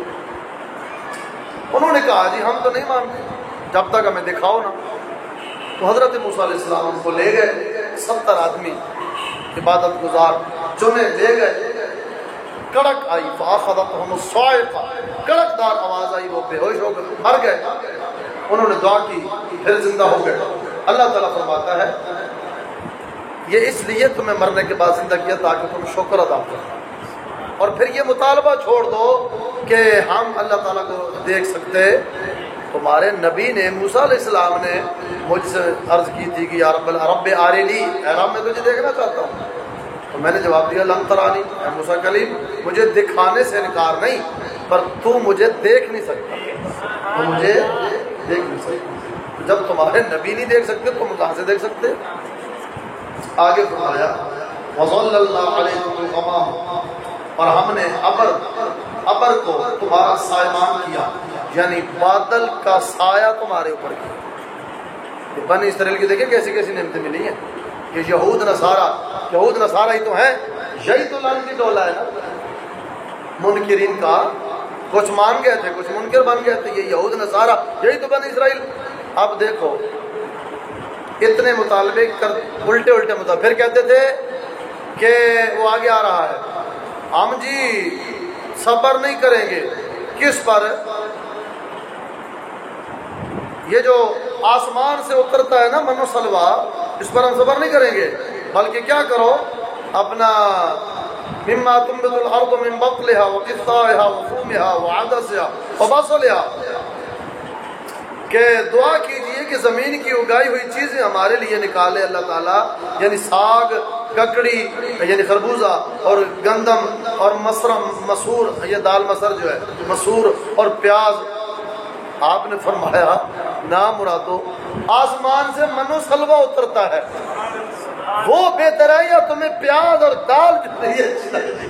انہوں نے کہا جی ہم تو نہیں مانتے جب تک ہمیں دکھاؤ نا. تو حضرت موسیٰ علیہ السلام ان کو لے گئے, ستر آدمی عبادت گزار چنے لے گئے, کڑک آئی, فاخذتہم الصاعقہ, کڑک دار آواز آئی, وہ بے ہوش ہو گئے, مر گئے. انہوں نے دعا کی, پھر زندہ ہو گئے. اللہ تعالیٰ فرماتا ہے یہ اس لیے تمہیں مرنے کے بعد زندہ کیا تاکہ تم شکر ادا کرو, اور پھر یہ مطالبہ چھوڑ دو کہ ہم اللہ تعالیٰ کو دیکھ سکتے. تمہارے نبی نے موسیٰ علیہ السلام نے مجھ سے عرض کی تھی کہ یا رب رب آرینی, اے رب میں تجھے دیکھنا چاہتا ہوں. تو میں نے جواب دیا لن ترانی, اے موسیٰ کلیم مجھے دکھانے سے انکار نہیں, پر تو مجھے دیکھ نہیں سکتا, تو مجھے دیکھ نہیں سکتا. جب تمہارے نبی نہیں دیکھ سکتے تم کہاں سے دیکھ سکتے؟ آگے فرمایا وَظَلَّلْنَا عَلَيْكُمُ الْغَمَامَ, اور ہم نے ابر ابر کو تمہارا سائمان کیا, یعنی بادل کا سایہ تمہارے اوپر کیا. بنی اسرائیل کی دیکھیں کیسی کیسی نعمتیں ملی ہیں. یہ یہود نصارہ, یہود نصارہ ہی تو ہیں, یہی تو لان کی ڈولا ہے نا منکرین کا. کچھ مان گئے تھے, کچھ منکر بن گئے تھے, یہ یہود نصارہ یہی تو بنی اسرائیل. اب دیکھو اتنے مطالبے کر الٹے الٹے مطالبے, پھر کہتے تھے کہ وہ آگے آ رہا ہے, ہم جی صبر نہیں کریں گے. کس پر؟ یہ جو آسمان سے اترتا ہے نا من و سلوہ، اس پر ہم صبر نہیں کریں گے، بلکہ کیا کرو، اپنا مما تنبت الارض من بقلها وقثائها وفومها وعدسها وبصلها، کہ دعا کیجئے کہ زمین کی اگائی ہوئی چیزیں ہمارے لیے نکالے اللہ تعالیٰ، یعنی ساگ، ککڑی یعنی خربوزہ، اور گندم اور مسرم، مسور، یہ دال مسر جو ہے، مسور اور پیاز۔ آپ نے فرمایا نا مرادو، آسمان سے من و سلوہ اترتا ہے، وہ بہتر ہے یا تمہیں پیاز اور دال جو نہیں اچھی لگتی؟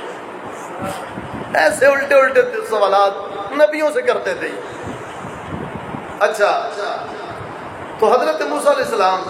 ایسے الٹے الٹے سوالات نبیوں سے کرتے تھے۔ اچھا، تو حضرت موسیٰ علیہ السلام،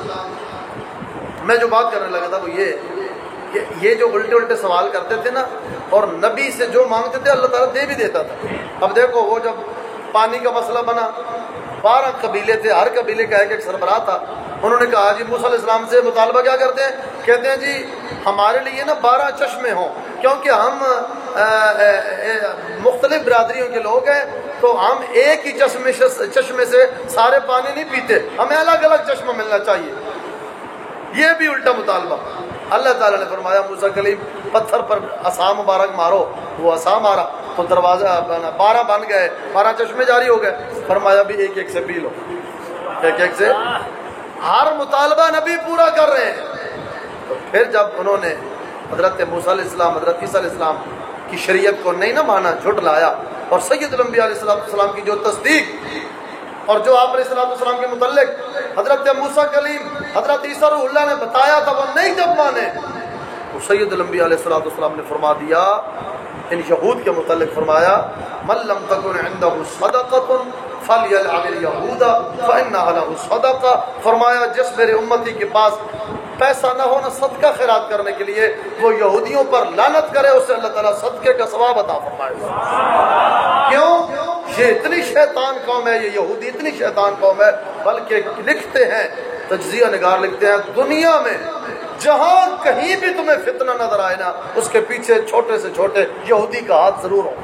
میں جو بات کرنے لگا تھا وہ یہ کہ یہ جو الٹے الٹے سوال کرتے تھے نا، اور نبی سے جو مانگتے تھے اللہ تعالیٰ دے بھی دیتا تھا۔ اب دیکھو، وہ جب پانی کا مسئلہ بنا، بارہ قبیلے تھے، ہر قبیلے کا ایک ایک سربراہ تھا، انہوں نے کہا جی موسیٰ علیہ السلام سے مطالبہ کیا کرتے ہیں؟ کہتے ہیں جی ہمارے لیے نا بارہ چشمے ہوں، کیونکہ ہم آ, آ, آ, مختلف برادریوں کے لوگ ہیں، تو ہم ایک ہی چشمے چشمے سے سارے پانی نہیں پیتے، ہمیں الگ الگ چشمہ ملنا چاہیے۔ یہ بھی الٹا مطالبہ۔ اللہ تعالیٰ نے فرمایا موسیٰ کلیم پتھر پر عصا مبارک مارو، وہ عصا مارا تو دروازہ بارہ بن گئے، بارہ چشمے جاری ہو گئے۔ فرمایا بھی ایک ایک سے پی لو، ایک ایک سے۔ ہر مطالبہ نبی پورا کر رہے ہیں۔ تو پھر جب انہوں نے حضرت موسیٰ علیہ السلام، حضرت عیسیٰ علیہ السلام کی شریعت کو نہیں نہ مانا، جھٹلایا، اور سید الانبیاء علیہ السلام کی جو تصدیق اور جو آپ علیہ السلام کے متعلق حضرت موسیٰ کلیم، حضرت عیسیٰ روح اللہ نے بتایا تھا، وہ نہیں جب مانے، تو سید الانبیاء علیہ السلام نے فرما دیا، ان یہود کے متعلق فرمایا من لم تکن عنده صدقۃ فلیلعن الیہود فانھا لہ صدقہ۔ فرمایا جس میرے امتی کے پاس پیسہ نہ ہو نہ صدقہ خیرات کرنے کے لیے، وہ یہودیوں پر لعنت کرے، اسے اللہ تعالیٰ صدقے کا ثواب عطا فرمائے۔ کیوں؟ یہ اتنی شیطان قوم ہے، یہ یہودی اتنی شیطان قوم ہے، بلکہ لکھتے ہیں تجزیہ نگار لکھتے ہیں، دنیا میں جہاں کہیں بھی تمہیں فتنہ نظر آئے نا، اس کے پیچھے چھوٹے سے چھوٹے یہودی کا ہاتھ ضرور ہو۔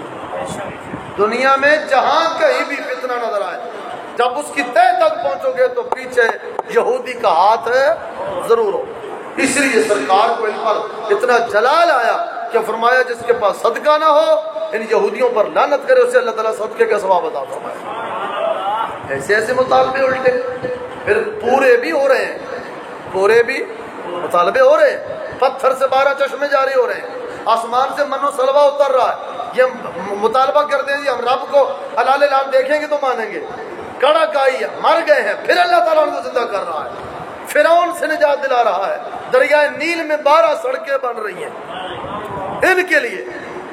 دنیا میں جہاں کہیں بھی فتنہ نظر آئے، جب اس کی تہ تک پہنچو گے تو پیچھے یہودی کا ہاتھ ہے ضرور ہو۔ اس لیے سرکار کو ان پر اتنا جلال آیا کہ فرمایا جس کے پاس صدقہ نہ ہو، ان یہودیوں پر لعنت کرے، اسے اللہ تعالیٰ صدقے کا ثواب عطا فرمائے۔ ایسے ایسے مطالبے الٹے پھر پورے بھی ہو رہے ہیں، پورے بھی مطالبے ہو رہے ہیں، پتھر سے بارہ چشمے جاری ہو رہے ہیں، آسمان سے من و سلوہ اتر رہا ہے۔ یہ مطالبہ کرتے ہیں جی ہم رب کو حلال حرام دیکھیں گے تو مانیں گے، کڑک آئی ہے، مر گئے ہیں، پھر اللہ تعالیٰ ان کو زندہ کر رہا ہے، فرعون سے نجات دلا رہا ہے، دریائے نیل میں بارہ سڑکیں بن رہی ہیں ان کے لیے۔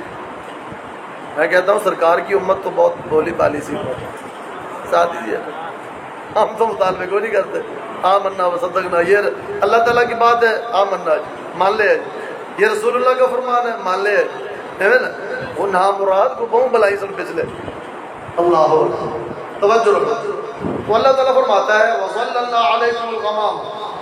میں کہتا ہوں سرکار کی امت تو بہت بولی بالی سی ساتھ دیجیے، ہم تو مطالبے کو نہیں کرتے۔ آمنا و صدقنا، یہ اللہ تعالیٰ کی بات ہے، آمنا مان لے، یہ رسول اللہ کا فرمان ہے، مان لے، نا وہ نام مراد کو بہت بلائی سن پچھلے۔ اللہ توجہ رکھو، تو اللہ تعالیٰ فرماتا ہے وَظَلَّلْنَا عَلَيْكُمُ الْغَمَامَ،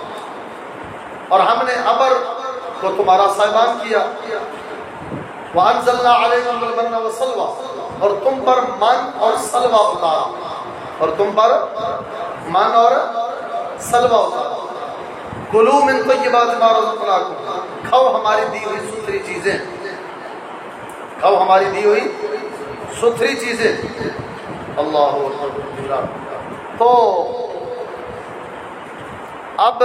اور ہم نے ابر کو تمہارا صاحبان کیا، وَأَنزَلْنَا عَلَيْكُمُ الْمَنَّ وَالسَّلْوَىٰ، اور تم پر من اور سلوہ اتارا، اور تم پر من اور سلوہ اتارا۔ کُلُوا مِن طَیِّبَاتِ مَا رَزَقْنَاکُمْ، کھاؤ ہماری دی ہوئی ستھری چیزیں، کھاؤ ہماری دی ہوئی ستھری چیزیں۔ اللہ اکبر۔ تو اب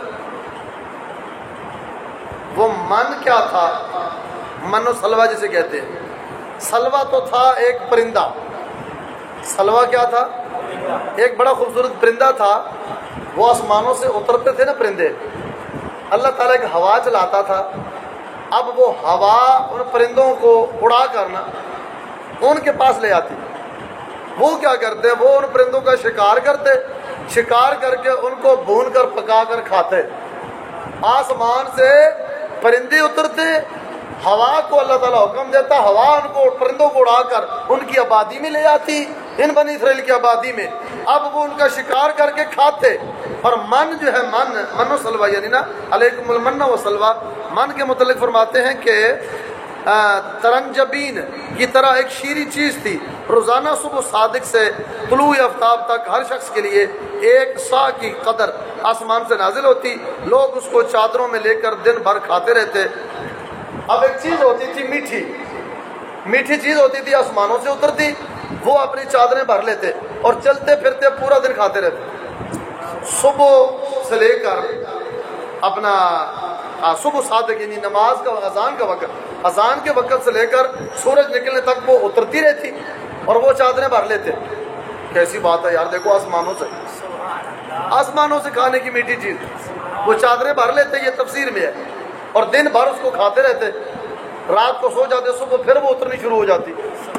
وہ من کیا تھا؟ من و سلوہ جسے کہتے ہیں، سلوہ تو تھا ایک پرندہ، سلوہ کیا تھا؟ ایک بڑا خوبصورت پرندہ تھا، وہ آسمانوں سے اترتے تھے نا پرندے، اللہ تعالیٰ ایک ہوا چلاتا تھا، اب وہ ہوا ان پرندوں کو اڑا کرنا ان کے پاس لے آتی، وہ کیا کرتے، وہ ان پرندوں کا شکار کرتے، شکار کر کے ان کو بھون کر پکا کر کھاتے۔ آسمان سے پرندے اترتے، ہوا کو اللہ تعالیٰ حکم دیتا، ہوا ان کو پرندوں کو اڑا کر ان کی آبادی میں لے آتی، ان بنی اسرائیل کی آبادی میں، اب وہ ان کا شکار کر کے کھاتے۔ اور من جو ہے، من من و سلوہ، یعنی نا علیکم المن و سلوہ، من کے متعلق فرماتے ہیں کہ ترنجبین کی طرح ایک شیریں چیز تھی. روزانہ صبح صادق سے طلوع آفتاب تک ہر شخص کے لیے ایک سا کی قدر آسمان سے نازل ہوتی. لوگ اس کو چادروں میں لے کر دن بھر کھاتے رہتے. اب ایک چیز ہوتی تھی میٹھی میٹھی چیز ہوتی تھی, آسمانوں سے اترتی, وہ اپنی چادریں بھر لیتے اور چلتے پھرتے پورا دن کھاتے رہتے. صبح سے لے کر اپنا صبح صادق یعنی نماز کا اذان کا وقت, اذان کے وقت سے لے کر سورج نکلنے تک وہ اترتی رہتی اور وہ چادریں بھر لیتے. کیسی بات ہے یار, دیکھو آسمانوں سے آسمانوں سے کھانے کی میٹھی چیز, وہ چادریں بھر لیتے, یہ تفسیر میں ہے, اور دن بھر اس کو کھاتے رہتے. رات کو سو جاتے, صبح پھر وہ اترنی شروع ہو جاتی.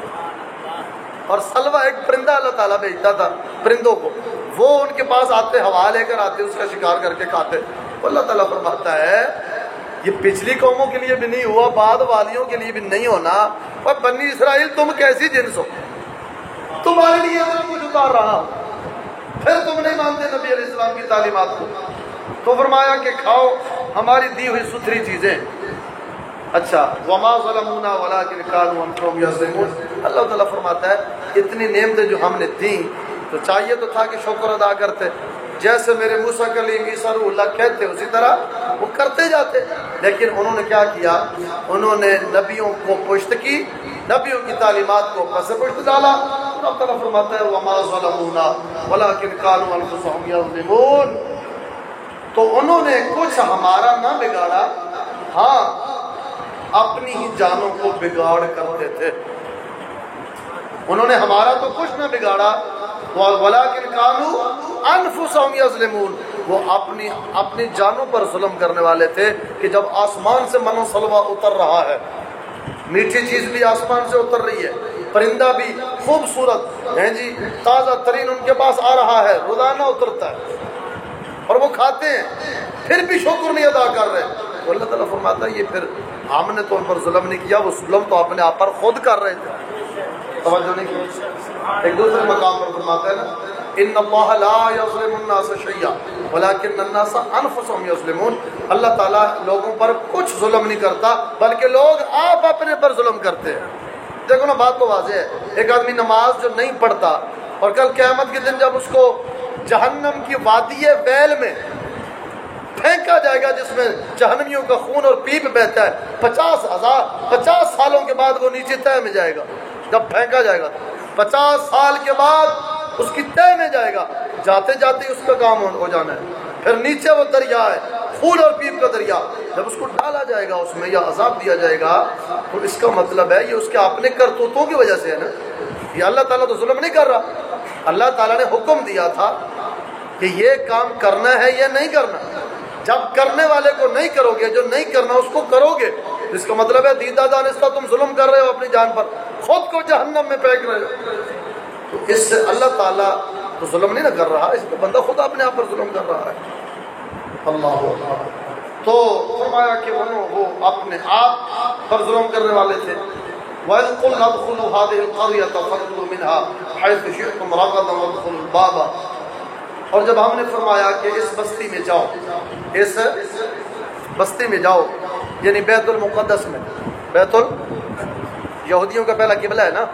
اور سلوہ ایک پرندہ اللہ تعالیٰ بھیجتا تھا پرندوں کو, وہ ان کے پاس آتے, ہوا لے کر آتے, اس کا شکار کر کے کھاتے. اللہ تعالیٰ فرماتا ہے یہ پچھلی قوموں کے لیے بھی نہیں ہوا, بعد والیوں کے لیے بھی نہیں ہونا. اور بنی اسرائیل تم کیسی جنس ہو, تمہارے لیے میں کچھ اتار رہا ہوں, پھر تم نہیں مانتے نبی علیہ السلام کی تعلیمات کو. تو فرمایا کہ کھاؤ ہماری دی ہوئی ستھری چیزیں. اچھا, وما ظلمونا ولکن كانوا انفسهم يظلمون. اللہ تعالیٰ فرماتا ہے اتنی نعمتیں جو ہم نے دیں تو چاہیے تو تھا کہ شکر ادا کرتے, جیسے میرے موسیٰ کلیم عیسیٰ روح اللہ کہتے اسی طرح وہ کرتے جاتے. لیکن انہوں نے کیا کیا, انہوں نے نبیوں کو پشت کی, نبیوں کی تعلیمات کو پس پشت ڈالا. اللہ تعالیٰ فرماتا ہے وما ظلمونا ولکن كانوا انفسهم يظلمون. تو انہوں نے کچھ ہمارا نہ بگاڑا, ہاں اپنی ہی جانوں کو بگاڑ کرتے تھے. انہوں نے ہمارا تو کچھ نہ بگاڑا, وَلَٰكِنْ كَانُوا أَنفُسَهُمْ يَظْلِمُونَ. وہ اپنی اپنی جانوں پر ظلم کرنے والے تھے کہ جب آسمان سے من و سلوہ اتر رہا ہے, میٹھی چیز بھی آسمان سے اتر رہی ہے, پرندہ بھی خوبصورت ہے جی, تازہ ترین ان کے پاس آ رہا ہے, روزانہ اترتا ہے اور وہ کھاتے ہیں, پھر بھی شکر نہیں ادا کر رہے. تو اللہ تعالیٰ فرماتا ہے یہ پھر ہم نے تو ان پر ظلم نہیں کیا, وہ ظلم تو اپنے آپ پر خود کر رہے تھے. توجہ نہیں کی. ایک دوسرے مقام پر فرماتا ہے نا ان اللہ لا یظلم الناس شیئا ولکن الناس انفسهم یظلمون. اللہ تعالیٰ لوگوں پر کچھ ظلم نہیں کرتا بلکہ لوگ آپ اپنے پر ظلم کرتے ہیں. دیکھو نا بات تو واضح ہے, ایک آدمی نماز جو نہیں پڑھتا اور کل قیامت کے دن جب اس کو جہنم کی وادی ویل میں پھینکا جائے گا جس میں جہنمیوں کا خون اور پیپ بہتا ہے, پچاس ہزار پچاس سالوں کے بعد وہ نیچے تہ میں جائے گا. جب پھینکا جائے گا پچاس سال کے بعد اس کی تہ میں جائے گا, جاتے جاتے اس کا کام ہو جانا ہے. پھر نیچے وہ دریا ہے, خون اور پیپ کا دریا, جب اس کو ڈالا جائے گا اس میں یا عذاب دیا جائے گا تو اس کا مطلب ہے یہ اس کے اپنے کرتوتوں کی وجہ سے ہے نا. یہ اللہ تعالیٰ تو ظلم نہیں کر رہا, اللہ تعالیٰ نے حکم دیا تھا کہ یہ کام کرنا ہے یا نہیں کرنا. جب کرنے والے کو نہیں کرو گے, جو نہیں کرنا اس کو کرو گے, اس کا مطلب ہے دیدہ دانستہ تم ظلم کر رہے ہو اپنی جان پر, خود کو جہنم میں پھینک رہے ہو. تو اس سے اللہ تعالیٰ تو ظلم نہیں نہ کر رہا, اس کو بندہ خود اپنے آپ پر ظلم کر رہا ہے. اللہ اللہ. تو فرمایا کہ انہوں وہ اپنے آپ پر ظلم کرنے والے تھے. وَإِذْ قُلْنَا ادْخُلُوا هَٰذِهِ الْقَرْيَةَ فَادْخُلُوا مِنْهَا حَيْثُ شِئْتُمْ رَغَدًا وَادْخُلُوا الْبَابَ. اور جب ہم نے فرمایا کہ اس بستی میں جاؤ, اس بستی میں جاؤ یعنی بیت المقدس میں, بیت ال یہودیوں کا پہلا قبلہ ہے نا,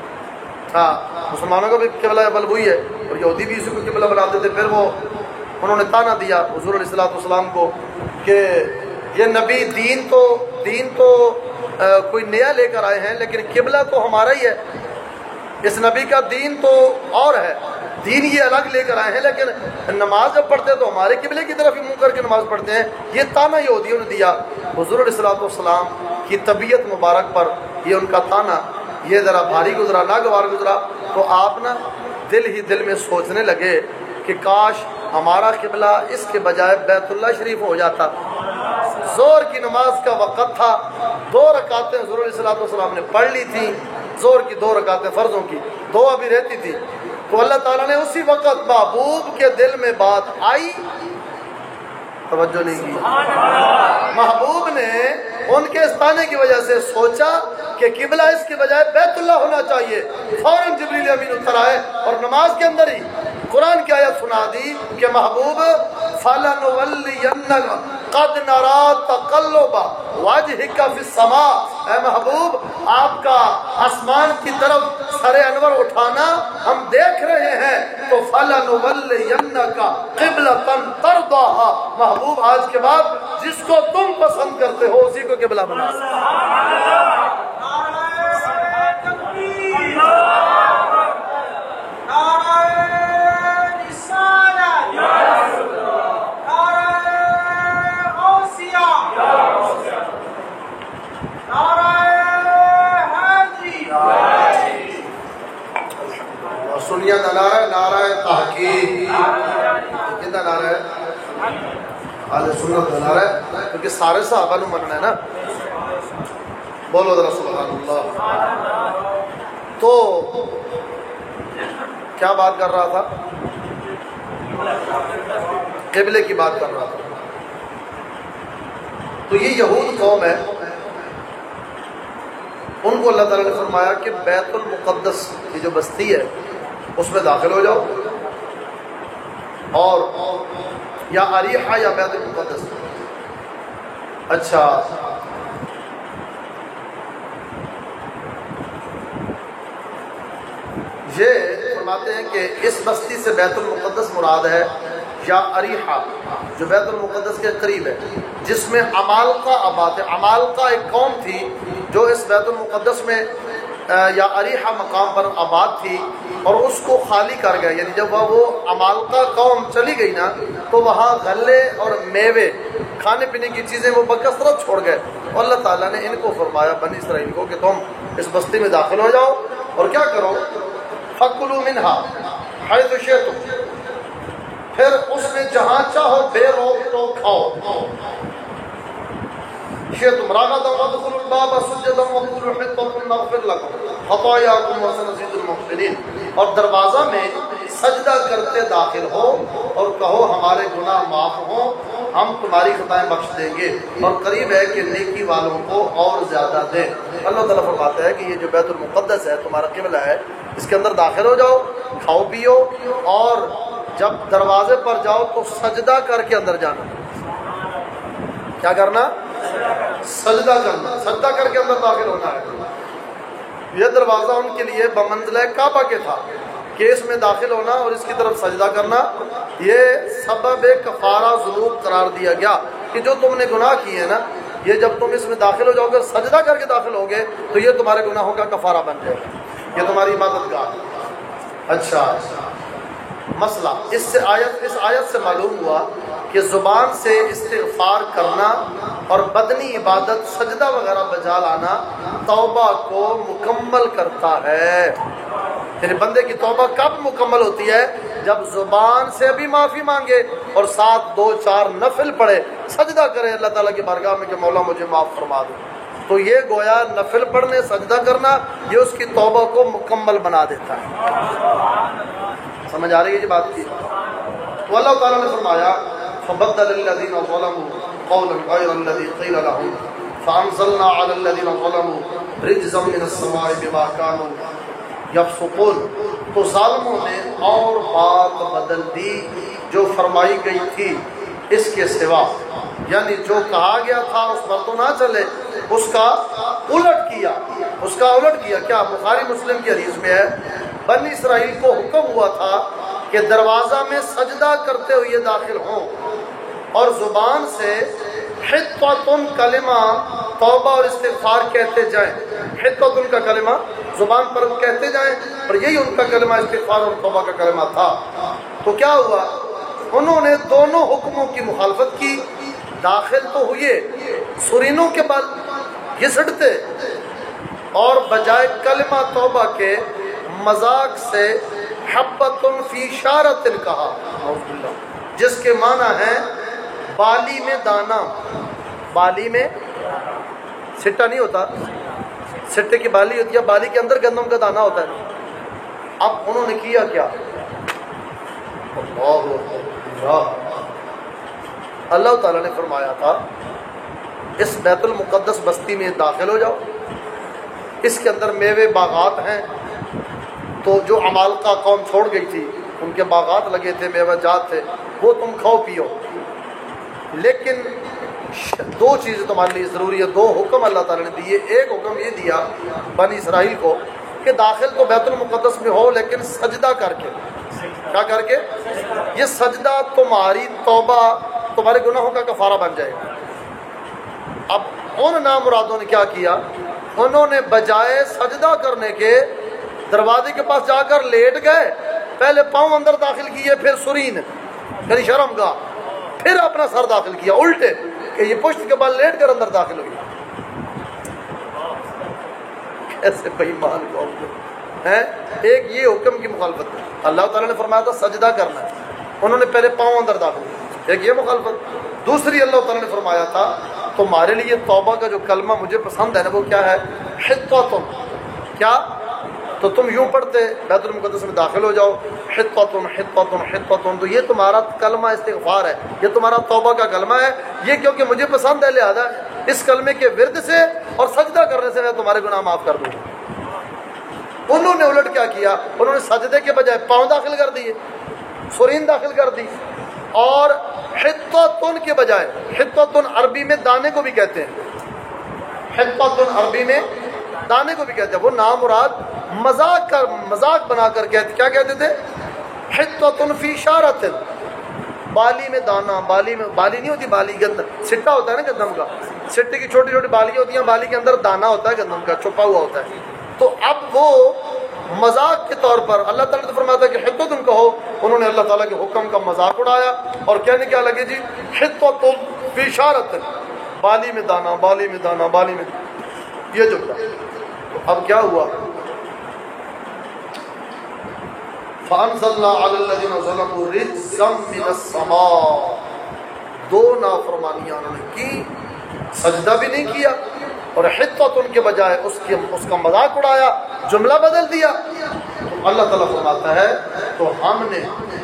ہاں مسلمانوں کا بھی قبلہ بل وہی ہے اور یہودی بھی اسی کو قبلہ بناتے تھے. پھر وہ انہوں نے تانا دیا حضور علیہ الصلوۃ والسلام کو کہ یہ نبی دین تو دین تو آ, کوئی نیا لے کر آئے ہیں لیکن قبلہ تو ہمارا ہی ہے. اس نبی کا دین تو اور ہے, دین یہ الگ لے کر آئے ہیں لیکن نماز جب پڑھتے ہیں تو ہمارے قبلے کی طرف ہی منہ کر کے نماز پڑھتے ہیں. یہ تانا یہودیوں نے دیا حضور علیہ الصلوۃ والسلام کی طبیعت مبارک پر. یہ ان کا تانا یہ ذرا بھاری گزرا, ناگوار گزرا. تو آپ نا دل ہی دل میں سوچنے لگے کہ کاش ہمارا قبلہ اس کے بجائے بیت اللہ شریف ہو جاتا. زور کی نماز کا وقت تھا, دو رکعتیں حضور علیہ الصلوۃ والسلام نے پڑھ لی تھیں, زور کی دو رکعتیں فرضوں کی, دو ابھی رہتی تھی. تو اللہ تعالیٰ نے اسی وقت محبوب کے دل میں بات آئی, توجہ نہیں کی. محبوب نے ان کے استانے کی وجہ سے سوچا کہ قبلہ اس کے بجائے بیت اللہ ہونا چاہیے. فوراً جبریل امین اتر آئے اور نماز کے اندر ہی قرآن کی آیت سنا دی کہ محبوب فَلَنُوَلِّيَنَّكَ قد نرا تقلب وجهک فی السماء، اے محبوب آپ کا آسمان کی طرف سر انور اٹھانا ہم دیکھ رہے ہیں، تو فلنولینک قبلۃ ترضاها، محبوب آج کے بعد جس کو تم پسند کرتے ہو اسی کو قبلہ بنا دو۔ سنیا نعرہ ہے، نعرہ تحقیق، کتنا نعرہ ہے؟ اہل سنت کا نعرہ ہے، کیونکہ سارے صحابہ نے مننا ہے نا، بولو ذرا سبحان اللہ۔ تو کیا بات کر رہا تھا؟ قبلے کی بات کر رہا تھا۔ تو یہ یہود قوم ہے، ان کو اللہ تعالیٰ نے فرمایا کہ بیت المقدس کی جو بستی ہے اس میں داخل ہو جاؤ، اور یا اریحہ یا بیت المقدس۔ اچھا، یہ فرماتے ہیں کہ اس بستی سے بیت المقدس مراد ہے یا اریحہ جو بیت المقدس کے قریب ہے، جس میں عمالقہ آباد ہے۔ عمالقہ ایک قوم تھی جو اس بیت المقدس میں یا اریحہ مقام پر آباد تھی، اور اس کو خالی کر گئے، یعنی جب وہ عمالقہ قوم چلی گئی نا تو وہاں غلے اور میوے کھانے پینے کی چیزیں وہ بکثرت چھوڑ گئے، اور اللہ تعالیٰ نے ان کو فرمایا بنی اسرائیل کو کہ تم اس بستی میں داخل ہو جاؤ اور کیا کرو، فَكُلُوا مِنْهَا حَيْثُ شِئْتُمْ، پھر اس میں جہاں چاہو بے روک ٹوک کھاؤ، شئتم رغدا وادخلوا الباب سجدا وقولوا حطة نغفر لكم خطاياكم وسنزيد المحسنين، اور دروازہ میں سجدہ کرتے داخل ہو اور کہو ہمارے گناہ معاف ہوں، ہم تمہاری خطائیں بخش دیں گے، اور قریب ہے کہ نیکی والوں کو اور زیادہ دیں۔ اللہ تعالیٰ فرماتا ہے کہ یہ جو بیت المقدس ہے تمہارا قبلہ ہے، اس کے اندر داخل ہو جاؤ، کھاؤ پیو، اور جب دروازے پر جاؤ تو سجدہ کر کے اندر جانا۔ کیا کرنا؟ سجدہ کرنا، سجدہ کر کے اندر داخل ہونا ہے۔ یہ دروازہ ان کے لیے بمنزلہ کعبہ کے تھا کہ اس میں داخل ہونا اور اس کی طرف سجدہ کرنا یہ سبب کفارہ ذنوب قرار دیا گیا کہ جو تم نے گناہ کیے ہیں نا، یہ جب تم اس میں داخل ہو جاؤ گے، سجدہ کر کے داخل ہوگے تو یہ تمہارے گناہوں کا کفارہ بن جائے گا، یہ تمہاری عبادت گاہ ہے۔ اچھا مسئلہ اس سے آیت اس آیت سے معلوم ہوا کہ زبان سے استغفار کرنا اور بدنی عبادت سجدہ وغیرہ بجا لانا توبہ کو مکمل کرتا ہے۔ یعنی بندے کی توبہ کب مکمل ہوتی ہے؟ جب زبان سے بھی معافی مانگے اور ساتھ دو چار نفل پڑھے، سجدہ کرے اللہ تعالیٰ کی بارگاہ میں کہ مولا مجھے معاف فرما دو، تو یہ گویا نفل پڑھنے سجدہ کرنا یہ اس کی توبہ کو مکمل بنا دیتا ہے۔ سمجھ آ رہی ہے یہ بات کی؟ تو اللہ تعالیٰ نے فرمایا فَبَدَّلَ الَّذِينَ ظَلَمُوا قَوْلًا غَيْرَ الَّذِي قِيلَ لَهُمْ فَأَنزَلْنَا عَلَى الَّذِينَ ظَلَمُوا رِجْزًا مِّنَ السَّمَاءِ بِمَا كَانُوا يَفْسُقُونَ، تو ظالموں نے اور بات بدل دی جو فرمائی گئی تھی اس کے سوا، یعنی جو کہا گیا تھا اس پر تو نہ چلے، اس کا الٹ کیا، اس کا الٹ کیا۔ کیا بخاری مسلم کی حدیث میں ہے بنی اسرائیل کو حکم ہوا تھا کہ دروازہ میں سجدہ کرتے ہوئے داخل ہوں اور زبان سے حطۃ کلمہ توبہ اور استغفار کہتے جائیں۔ حطۃ کا کلمہ زبان پر کہتے جائیں، اور یہی ان کا کلمہ استغفار اور توبہ کا کلمہ تھا۔ تو کیا ہوا؟ انہوں نے دونوں حکموں کی مخالفت کی، داخل تو ہوئے سرینوں کے بعد گھسٹتے، اور بجائے کلمہ توبہ کے مذاق سے حبۃ فی شارۃ کہا، جس کے معنی ہے بالی میں دانا۔ بالی میں سٹا نہیں ہوتا، سٹے کی بالی ہوتی ہے، بالی کے اندر گندم کا دانا ہوتا ہے۔ اب انہوں نے کیا کیا؟ اللہ اللہ تعالیٰ نے فرمایا تھا اس بیت المقدس بستی میں داخل ہو جاؤ، اس کے اندر میوے باغات ہیں، تو جو عمالقہ قوم چھوڑ گئی تھی ان کے باغات لگے تھے، میوہ جات تھے، وہ تم کھاؤ پیو، لیکن دو چیزیں تمہارے لیے ضروری ہے، دو حکم اللہ تعالیٰ نے دیے۔ ایک حکم یہ دیا بنی اسرائیل کو کہ داخل تو بیت المقدس میں ہو لیکن سجدہ کر کے، کیا کر کے؟ یہ سجدہ تمہاری توبہ، تمہارے گناہوں کا کفارہ بن جائے گا۔ اب ان نامرادوں نے کیا کیا؟ انہوں نے بجائے سجدہ کرنے کے دروازے کے پاس جا کر لیٹ گئے، پہلے پاؤں اندر داخل کیے، پھر سرین یعنی شرم گاہ، پھر اپنا سر داخل کیا الٹے کہ یہ پشت کے بال لیٹ کر اندر داخل ہوئی۔ کیسے بے ایمان قوم ہے۔ ایک یہ حکم کی مخالفت ہے، اللہ تعالیٰ نے فرمایا تھا سجدہ کرنا ہے، انہوں نے پہلے پاؤں اندر داخل کیا، ایک یہ مخالفت۔ دوسری اللہ تعالیٰ نے فرمایا تھا تمہارے لیے توبہ کا جو کلمہ مجھے پسند ہے نا وہ کیا ہے؟ حطۃ۔ کیا؟ تو تم یوں پڑھتے بیت المقدس میں داخل ہو جاؤ، حطۃ حطۃ حطۃ، تو یہ تمہارا کلمہ استغفار ہے، یہ تمہارا توبہ کا کلمہ ہے، یہ کیونکہ مجھے پسند ہے لہذا اس کلمے کے ورد سے اور سجدہ کرنے سے میں تمہارے گناہ معاف کر دوں گا۔ انہوں نے الٹ کیا کیا؟ انہوں نے سجدے کے بجائے پاؤں داخل کر دیے، سرین داخل کر دی، اور حطۃ کے بجائے، حطۃ عربی میں دانے کو بھی کہتے ہیں، حطۃ عربی میں دانے کو بھی کہتے ہیں، وہ نام مراد مذاق کر مذاق بنا کر کہتے، کیا کہتے تھے؟ حطۃ فی اشارۃ، بالی میں دانا، بالی میں بالی نہیں ہوتی، بالی کے اندر سٹا ہوتا ہے نا گندم کا، سٹے کی چھوٹی چھوٹی بالیاں ہوتی ہیں، بالی کے اندر دانا ہوتا ہے گندم کا چھپا ہوا ہوتا ہے۔ تو اب وہ مذاق کے طور پر اللہ تعالیٰ نے فرمایا تھا کہ حطۃ ان کہو، انہوں نے اللہ تعالیٰ کے حکم کا مذاق اڑایا اور کہنے کیا لگے جی حطۃ فی اشارۃ، بالی میں دانا، بالی میں دانا، بالی میں یہ جملہ۔ تو اب کیا ہوا؟ فَأَنزَلْنَا عَلَى الَّذِينَ ظَلَمُوا رِجْزًا مِّنَ السَّمَاءِ، دو نافرمانیاں انہوں نے کی، سجدہ بھی نہیں کیا اور حطۃ ان کے بجائے اس کی اس کا مذاق اڑایا، جملہ بدل دیا۔ تو اللہ تعالیٰ فرماتا ہے تو ہم نے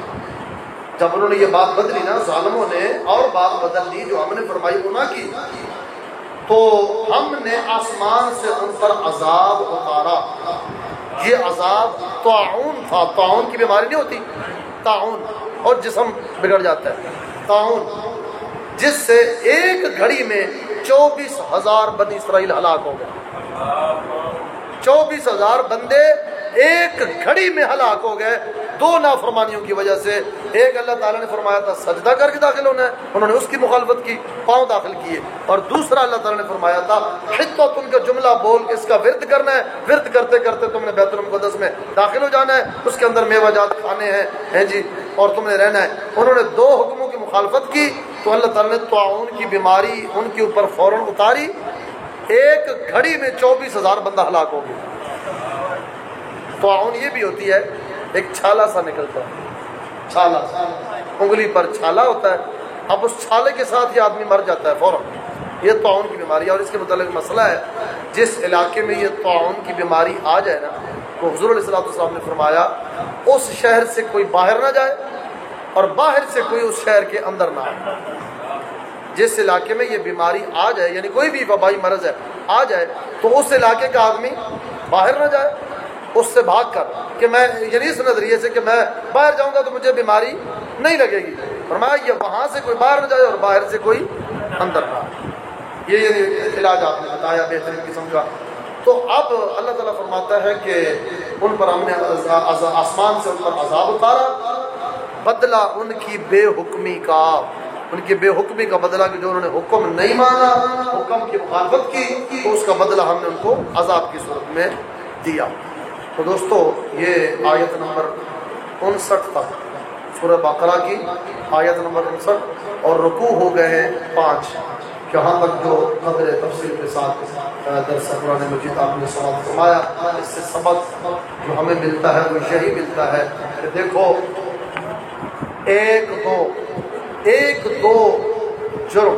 جب انہوں نے یہ بات بدلی نا، ظالموں نے اور بات بدل دی جو ہم نے فرمائی وہ نہ کی، تو ہم نے آسمان سے ان پر عذاب اتارا۔ یہ عذاب طاعون تھا، طاعون کی بیماری نہیں ہوتی، طاعون اور جسم بگڑ جاتا ہے، طاعون جس سے ایک گھڑی میں چوبیس ہزار بنی اسرائیل ہلاک ہو گئے، چوبیس ہزار بندے ایک گھڑی میں ہلاک ہو گئے دو نافرمانیوں کی وجہ سے۔ ایک اللہ تعالیٰ نے فرمایا تھا سجدہ کر کے داخل ہونا ہے، انہوں نے اس کی مخالفت کی، پاؤں داخل کیے، اور دوسرا اللہ تعالیٰ نے فرمایا تھا حطۃ ان کا جملہ بول کے اس کا ورد کرنا ہے، ورد کرتے کرتے تم نے بیت المقدس میں داخل ہو جانا ہے، اس کے اندر میوہ جات کھانے ہیں ہیں جی، اور تم نے رہنا ہے۔ انہوں نے دو حکموں کی مخالفت کی تو اللہ تعالیٰ نے طاعون کی بیماری ان کے اوپر فوراً اتاری، ایک گھڑی میں چوبیس ہزار بندہ ہلاک ہو گیا۔ طاعون یہ بھی ہوتی ہے، ایک چھالا سا نکلتا ہے، چھالا انگلی پر چھالا ہوتا ہے، اب اس چھالے کے ساتھ یہ آدمی مر جاتا ہے فوراً، یہ طاعون کی بیماری ہے۔ اور اس کے متعلق مسئلہ ہے، جس علاقے میں یہ طاعون کی بیماری آ جائے نا، تو حضور علیہ الصلوۃ والسلام نے فرمایا اس شہر سے کوئی باہر نہ جائے اور باہر سے کوئی اس شہر کے اندر نہ آئے۔ جس علاقے میں یہ بیماری آ جائے، یعنی کوئی بھی وبائی مرض ہے آ جائے، تو اس علاقے کا آدمی باہر نہ جائے اس سے بھاگ کر، کہ میں یعنی اس نظریے سے کہ میں باہر جاؤں گا تو مجھے بیماری نہیں لگے گی، فرمایا یہ وہاں سے کوئی باہر نہ جائے اور باہر سے کوئی اندر نہ آئے۔ یہ یعنی علاج آپ نے بتایا بہترین قسم کا۔ تو اب اللہ تعالیٰ فرماتا ہے کہ ان پر ہم نے آسمان سے ان پر عذاب اتارا، بدلہ ان کی بے حکمی کا، ان کی بے حکمی کا بدلہ کہ جو انہوں نے حکم نہیں مانا، حکم کی مخالفت کی، تو اس کا بدلہ ہم نے ان کو عذاب کی صورت میں دیا۔ تو دوستو یہ آیت نمبر انسٹھ تک سورہ بقرہ کی آیت نمبر انسٹھ، اور رکوع ہو گئے ہیں پانچ، یہاں تک جو قدر تفصیل کے ساتھ درس قرآن مجید آپ نے سماعت فرمایا۔ اس سے سبق جو ہمیں ملتا ہے وہ یہی ملتا ہے کہ دیکھو ایک دو ایک دو جرم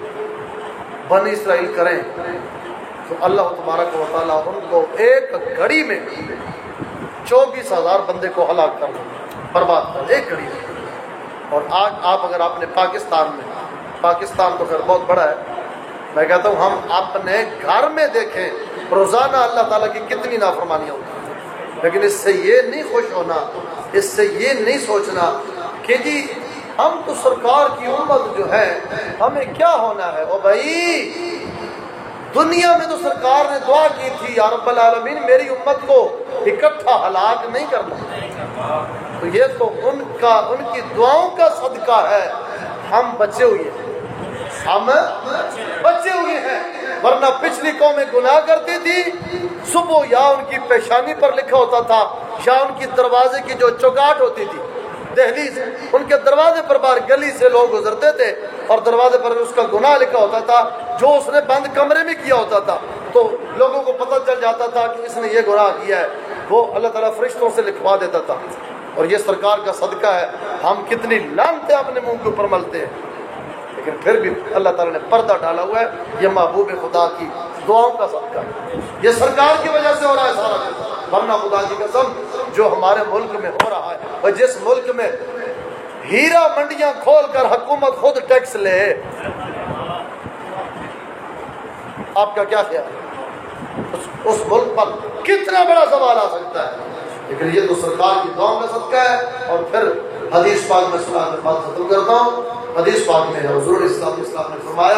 بنی اسرائیل کریں تو اللہ تبارک و تعالیٰ ان کو ایک گھڑی میں چوبیس ہزار بندے کو ہلاک کر دیں، برباد کر ایک گھڑی میں۔ اور آج آپ اگر اپنے پاکستان میں، پاکستان تو خیر بہت بڑا ہے، میں کہتا ہوں ہم اپنے گھر میں دیکھیں روزانہ اللہ تعالیٰ کی کتنی نافرمانیاں ہوتی ہیں، لیکن اس سے یہ نہیں خوش ہونا، اس سے یہ نہیں سوچنا کہ جی ہم تو سرکار کی امت جو ہے ہمیں کیا ہونا ہے؟ وہ بھائی دنیا میں تو سرکار نے دعا کی تھی یا رب العالمین میری امت کو اکٹھا ہلاک نہیں کرنا، تو یہ تو ان کا ان کی دعاؤں کا صدقہ ہے ہم بچے ہوئے ہیں، ہم بچے ہوئے ہیں، ورنہ پچھلی قومیں گناہ کرتی تھی، صبح یا ان کی پیشانی پر لکھا ہوتا تھا یا ان کی دروازے کی جو چوکاٹ ہوتی تھی دہلیز، ان کے دروازے پر باہر گلی سے لوگ گزرتے تھے اور دروازے پر اس کا گناہ لکھا ہوتا تھا، جو اس نے بند کمرے میں کیا ہوتا تھا تو لوگوں کو پتہ چل جاتا تھا کہ اس نے یہ گناہ کیا ہے، وہ اللہ تعالیٰ فرشتوں سے لکھوا دیتا تھا۔ اور یہ سرکار کا صدقہ ہے، ہم کتنی لعنتیں اپنے منہ کے اوپر ملتے ہیں، لیکن پھر بھی اللہ تعالیٰ نے پردہ ڈالا ہوا ہے، یہ محبوب خدا کی دعاؤں کا صدقہ ہے، یہ سرکار کی وجہ سے ہو رہا ہے سارا کچھ، ورنہ خدا کی قسم جو ہمارے ملک میں ہو رہا ہے، اور جس ملک میں ہیرا منڈیاں کھول کر حکومت خود ٹیکس لے، آپ کا کیا خیال ہے اس, اس ملک پر کتنا بڑا سوال آ سکتا ہے؟ لیکن یہ تو سرکار کی دعاؤں کا صدقہ ہے۔ اور پھر حدیث پاک میں سنا کے بات ختم کرتا ہوں، حدیث پاک میں حضور اسلام اسلام نے فرمایا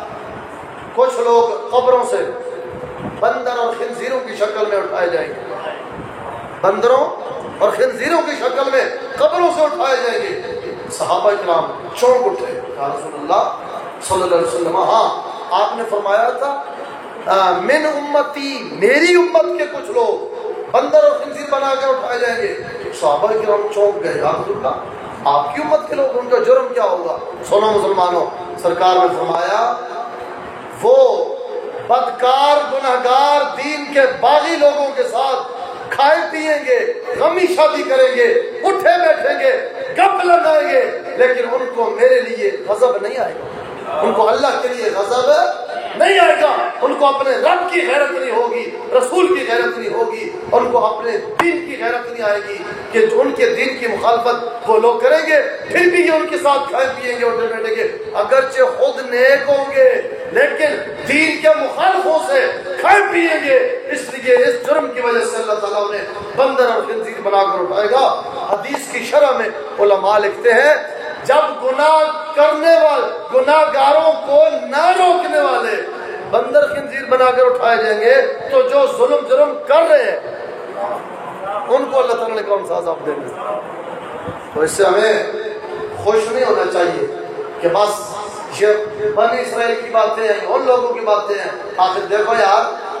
کچھ لوگ قبروں سے بندر اور خنزیروں کی شکل میں اٹھائے جائیں گے، بندروں اور خنزیروں کی شکل میں قبروں سے اٹھائے جائیں گے۔ صحابہ کرام چونک اٹھے، یا رسول اللہ صلی اللہ علیہ وسلم، ہاں آپ نے فرمایا تھا من امتی، میری امت کے کچھ لوگ بندر اور خنزیر بنا کر اٹھائے جائیں گے۔ صحابہ کرام چونک گئے، یا رسول اللہ آپ کی امت کے لوگ، ان کا جرم کیا ہوگا؟ سنو مسلمانوں، سرکار نے فرمایا وہ بدکار گنہگار دین کے باغی لوگوں کے ساتھ کھائے پیئیں گے، غمی شادی کریں گے، اٹھے بیٹھیں گے، گپ لگائیں گے، لیکن ان کو میرے لیے غضب نہیں آئے گا، ان کو اللہ کے لیے غضب نہیں آئے گا، ان کو اپنے رب کی غیرت نہیں ہوگی، رسول کی غیرت نہیں ہوگی، ان کو اپنے دین کی غیرت نہیں آئے گی کہ جو ان کے دین کی مخالفت وہ لوگ کریں گے، پھر بھی یہ ان کے ساتھ کھائے پیئیں گے، اٹھے بیٹھیں گے، اگرچہ خود نیک ہوں گے لیکن دین کے مخالفوں سے کھائے پیئیں گے، اس لیے اس جرم کی وجہ سے اللہ تعالیٰ نے بندر اور خنزیر بنا کر اٹھائے گا۔ حدیث کی شرح میں علماء لکھتے ہیں جب گناہ کرنے والے گناہ گاروں کو نہ روکنے والے بندر خنزیر بنا کر اٹھائے جائیں گے تو جو ظلم جرم کر رہے ہیں ان کو اللہ تعالیٰ نے کون سا عذاب دیں گے؟ تو اس سے ہمیں خوش نہیں ہونا چاہیے کہ بس یہ بنی اسرائیل کی باتیں ہیں، ان لوگوں کی باتیں ہیں۔ آخر دیکھو یار،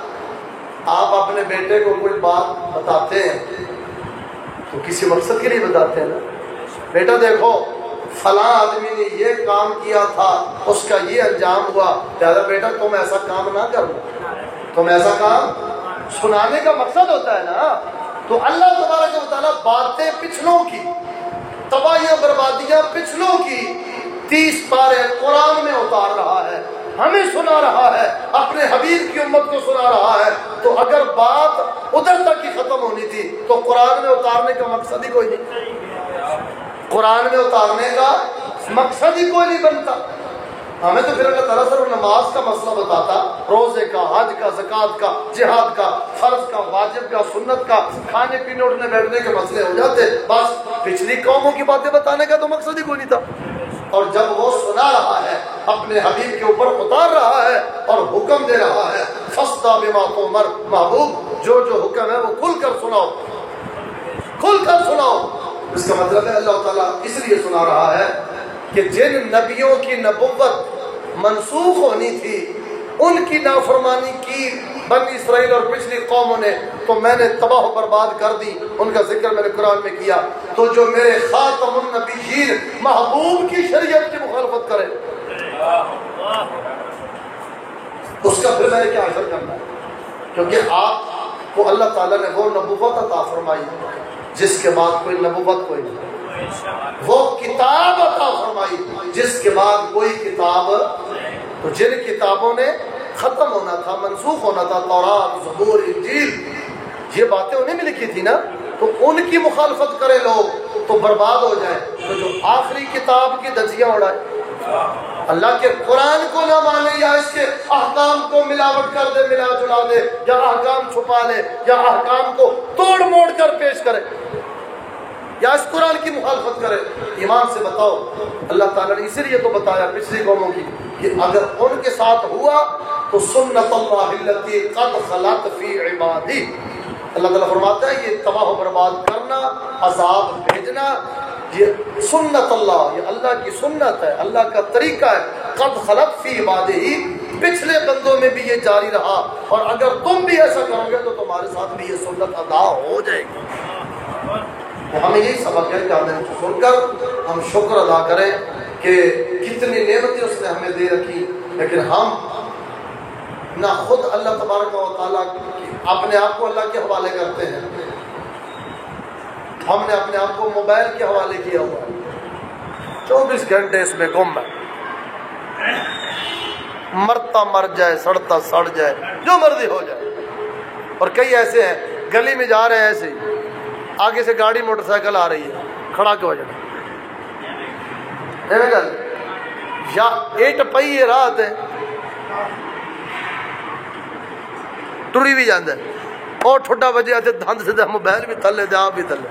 آپ اپنے بیٹے کو کوئی بات بتاتے ہیں تو کسی مقصد کے لیے بتاتے ہیں نا، بیٹا دیکھو فلاں آدمی نے یہ کام کیا تھا، اس کا یہ انجام ہوا، لہٰذا بیٹا تم ایسا کام نہ کرو، تم ایسا کام، سنانے کا مقصد ہوتا ہے نا۔ تو اللہ تبارک و تعالیٰ باتیں پچھلوں کی، تباہیاں بربادیاں پچھلوں کی تیس پارے قرآن میں اتار رہا ہے، ہمیں سنا رہا ہے، اپنے حبیب کی امت کو سنا رہا ہے۔ تو اگر بات ادھر تک ہی ختم ہونی تھی تو قرآن میں اتارنے کا مقصد ہی کوئی نہیں، قرآن میں اتارنے کا مقصد ہی کوئی نہیں بنتا۔ ہمیں تو پھر اللہ تعالیٰ صرف نماز کا مسئلہ بتاتا، روزے کا، حج کا، زکوٰۃ کا، جہاد کا، فرض کا، واجب کا، سنت کا، کھانے پینے اٹھنے بیٹھنے کے مسئلے ہو جاتے، بس پچھلی قوموں کی باتیں بتانے کا تو مقصد ہی کوئی نہیں تھا۔ اور جب وہ سنا رہا ہے، اپنے حبیب کے اوپر اتار رہا ہے اور حکم دے رہا ہے، فَاسْتَعْ بِمَا تُؤْمَرُ، محبوب جو جو حکم ہے وہ کھل کر سناؤ، کھل کر سناؤ۔ اس کا مطلب ہے اللہ تعالیٰ اس لیے سنا رہا ہے کہ جن نبیوں کی نبوت منسوخ ہونی تھی ان کی نافرمانی کی بنی اسرائیل اور پچھلی قوموں نے، تو میں نے تباہ و برباد کر دی، ان کا ذکر میں نے قرآن میں کیا۔ تو جو میرے خاتم النبیین محبوب کی شریعت کی مخالفت کرے اس کا پھر میں نے کیا اثر کرنا ہے؟ کیونکہ آپ کو اللہ تعالیٰ نے وہ نبوت عطا فرمائی جس کے بعد کوئی نبوت کوئی نہیں، وہ کتاب عطا فرمائی جس کے بعد کوئی کتاب، تو جن کتابوں نے ختم ہونا تھا، منسوخ ہونا تھا، تورات، زبور، انجیل، یہ باتیں انہیں بھی لکھی تھی نا، تو ان کی مخالفت کرے لوگ تو برباد ہو جائیں۔ تو جو آخری کتاب کی دھجیاں اڑائے، اللہ کے قرآن کو نہ مانے یا اس کے احکام کو ملاوٹ کر دے، ملا جلا دے، یا احکام چھپا لے، یا احکام کو توڑ موڑ کر پیش کرے، یا اس قرآن کی مخالفت کرے؟ ایمان سے بتاؤ۔ اللہ تعالیٰ نے اسی لیے تو بتایا پچھلی قوموں کی کہ اگر ان کے ساتھ ہوا تو سنت اللہ التی قد خلت فی عبادی، اللہ تعالیٰ فرماتا ہے یہ تباہ و برباد کرنا، عذاب بھیجنا، یہ سنت اللہ، یہ اللہ کی سنت ہے، اللہ کا طریقہ ہے، قد خلت فی عبادی، پچھلے بندوں میں بھی یہ جاری رہا، اور اگر تم بھی ایسا کرو گے تو تمہارے ساتھ بھی یہ سنت ادا ہو جائے گی۔ تو ہمیں یہی سبق ہے کہ ہمیں سن کر ہم شکر ادا کریں کہ کتنی نعمتیں اس نے ہمیں دے رکھی، لیکن ہم نہ خود اللہ تبارک و تعالیٰ اپنے آپ کو اللہ کے حوالے کرتے ہیں، ہم نے اپنے آپ کو موبائل کے حوالے کیا ہوا ہے، چوبیس گھنٹے اس میں گم ہے، مرتا مر جائے، سڑتا سڑ جائے، جو مرضی ہو جائے۔ اور کئی ایسے ہیں گلی میں جا رہے ہیں، ایسے ہی آگے سے گاڑی موٹر سائیکل آ رہی ہے، کھڑا کے وجہ گل یا ایٹ پئی رات ہے ٹری بھی جاندے اور ٹھڈا بجے آتے دھند سے موبائل بھی تھلے دے، آپ بھی تھلے۔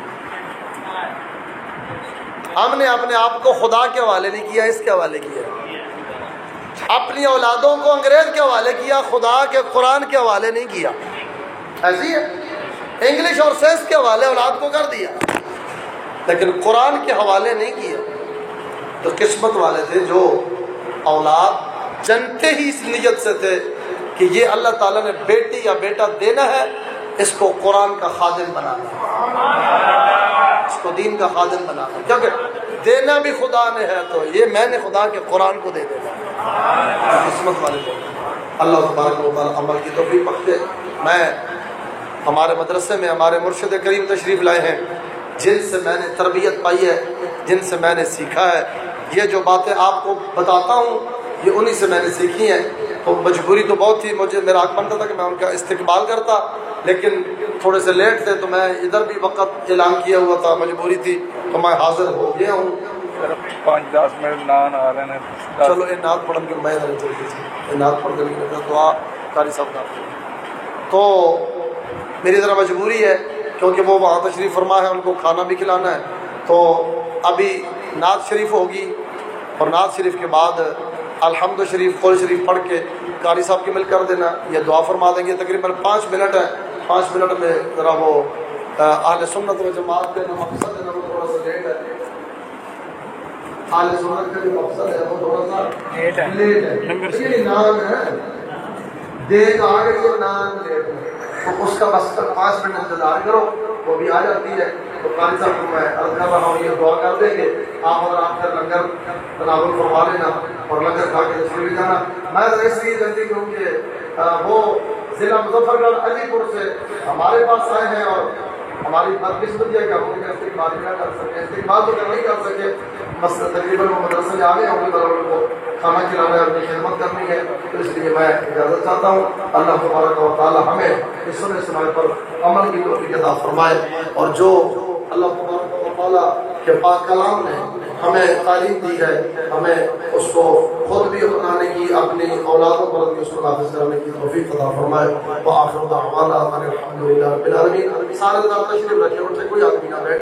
ہم نے اپنے آپ کو خدا کے حوالے نہیں کیا، اس کے حوالے کیا، اپنی اولادوں کو انگریز کے حوالے کیا، خدا کے قرآن کے حوالے نہیں کیا۔ ایسی ہے انگلش اور سائنس کے حوالے اولاد کو کر دیا، لیکن قرآن کے حوالے نہیں کیا۔ تو قسمت والے تھے جو اولاد جنتے ہی اس نیت سے تھے کہ یہ اللہ تعالیٰ نے بیٹی یا بیٹا دینا ہے، اس کو قرآن کا خادم بنانا ہے، اس کو دین کا خادم بنانا ہے، کیونکہ دینا بھی خدا نے ہے، تو یہ میں نے خدا کے قرآن کو دے دینا۔ قسمت والے لوگ اللہ تبارک و تعالیٰ عمل کی توفیق بخشے۔ میں ہمارے مدرسے میں ہمارے مرشد کریم تشریف لائے ہیں، جن سے میں نے تربیت پائی ہے، جن سے میں نے سیکھا ہے، یہ جو باتیں آپ کو بتاتا ہوں یہ انہی سے میں نے سیکھی ہیں۔ تو مجبوری تو بہت تھی، مجھے میرا حق بنتا تھا کہ میں ان کا استقبال کرتا، لیکن تھوڑے سے لیٹ تھے تو میں ادھر بھی وقت اعلان کیا ہوا تھا، مجبوری تھی، تو میں حاضر ہو گیا ہوں۔ پانچ دس منٹ نان آ رہے ہیں، چلو یہ نعت پڑھن کے میں نعت پڑھ کر دعا قاری صاحب کا، تو میری ذرا مجبوری ہے کیونکہ وہ وہاں تشریف فرما ہے، ان کو کھانا بھی کھلانا ہے۔ تو ابھی نعت شریف ہوگی اور نعت شریف کے بعد الحمد شریف قول شریف پڑھ کے قاری صاحب کی مل کر دینا، یہ دعا فرما دیں گے۔ تقریباً پانچ منٹ ہے، پانچ منٹ میں ذرا وہ اہل سنت و جماعت کے مقصد ہے وہ تھوڑا سا لیٹ ہے، اہل سنت کا جو مقصد ہے وہ تھوڑا سا لیٹ ہے، یہ نان ہے دیکھ آ گئی ہے، نان لیٹ ہے، تو اس کا بس پانچ منٹ انتظار کرو، وہ بھی آ جاتی ہے۔ تو قاری صاحب کو میں عرض کر رہا ہوں یہ دعا کر دیں گے، آپ اگر آپ کا لنگر تناول فرما لینا اور لنگر کھا کے تشریف لے جانا۔ میں اس لیے جلدی کروں کہ وہ ضلع مظفر گڑھ علی پور سے ہمارے پاس آئے ہیں اور ہماری بدقسمتی ہے کہ ہم ان کا استقبال نہ کر سکے، استقبال تو کر نہیں کر سکے، بس تقریباً وہ مدرسے میں آ گئے ہوں گے، ان کو کھانا کھلانا ہے، اپنی خدمت کرنی ہے، تو اس لیے میں اجازت چاہتا ہوں۔ اللہ تبارک و تعالیٰ ہمیں اس سنت سماع پر عمل کی توفیق عطا فرمائے، اور جو اللہ تبارک و تعالیٰ کے پاک کلام نے ہمیں تعلیم دی ہے، ہمیں اس کو خود بھی اپنانے کی، اپنی اولادوں پر بھی اس کو نافذ کرنے کی توفیق عطا فرمائے۔ وآخر دعوانا ان الحمد للہ رب العالمین۔ سارے تشریف رکھے، ان سے کوئی آدمی نہ بیٹھے۔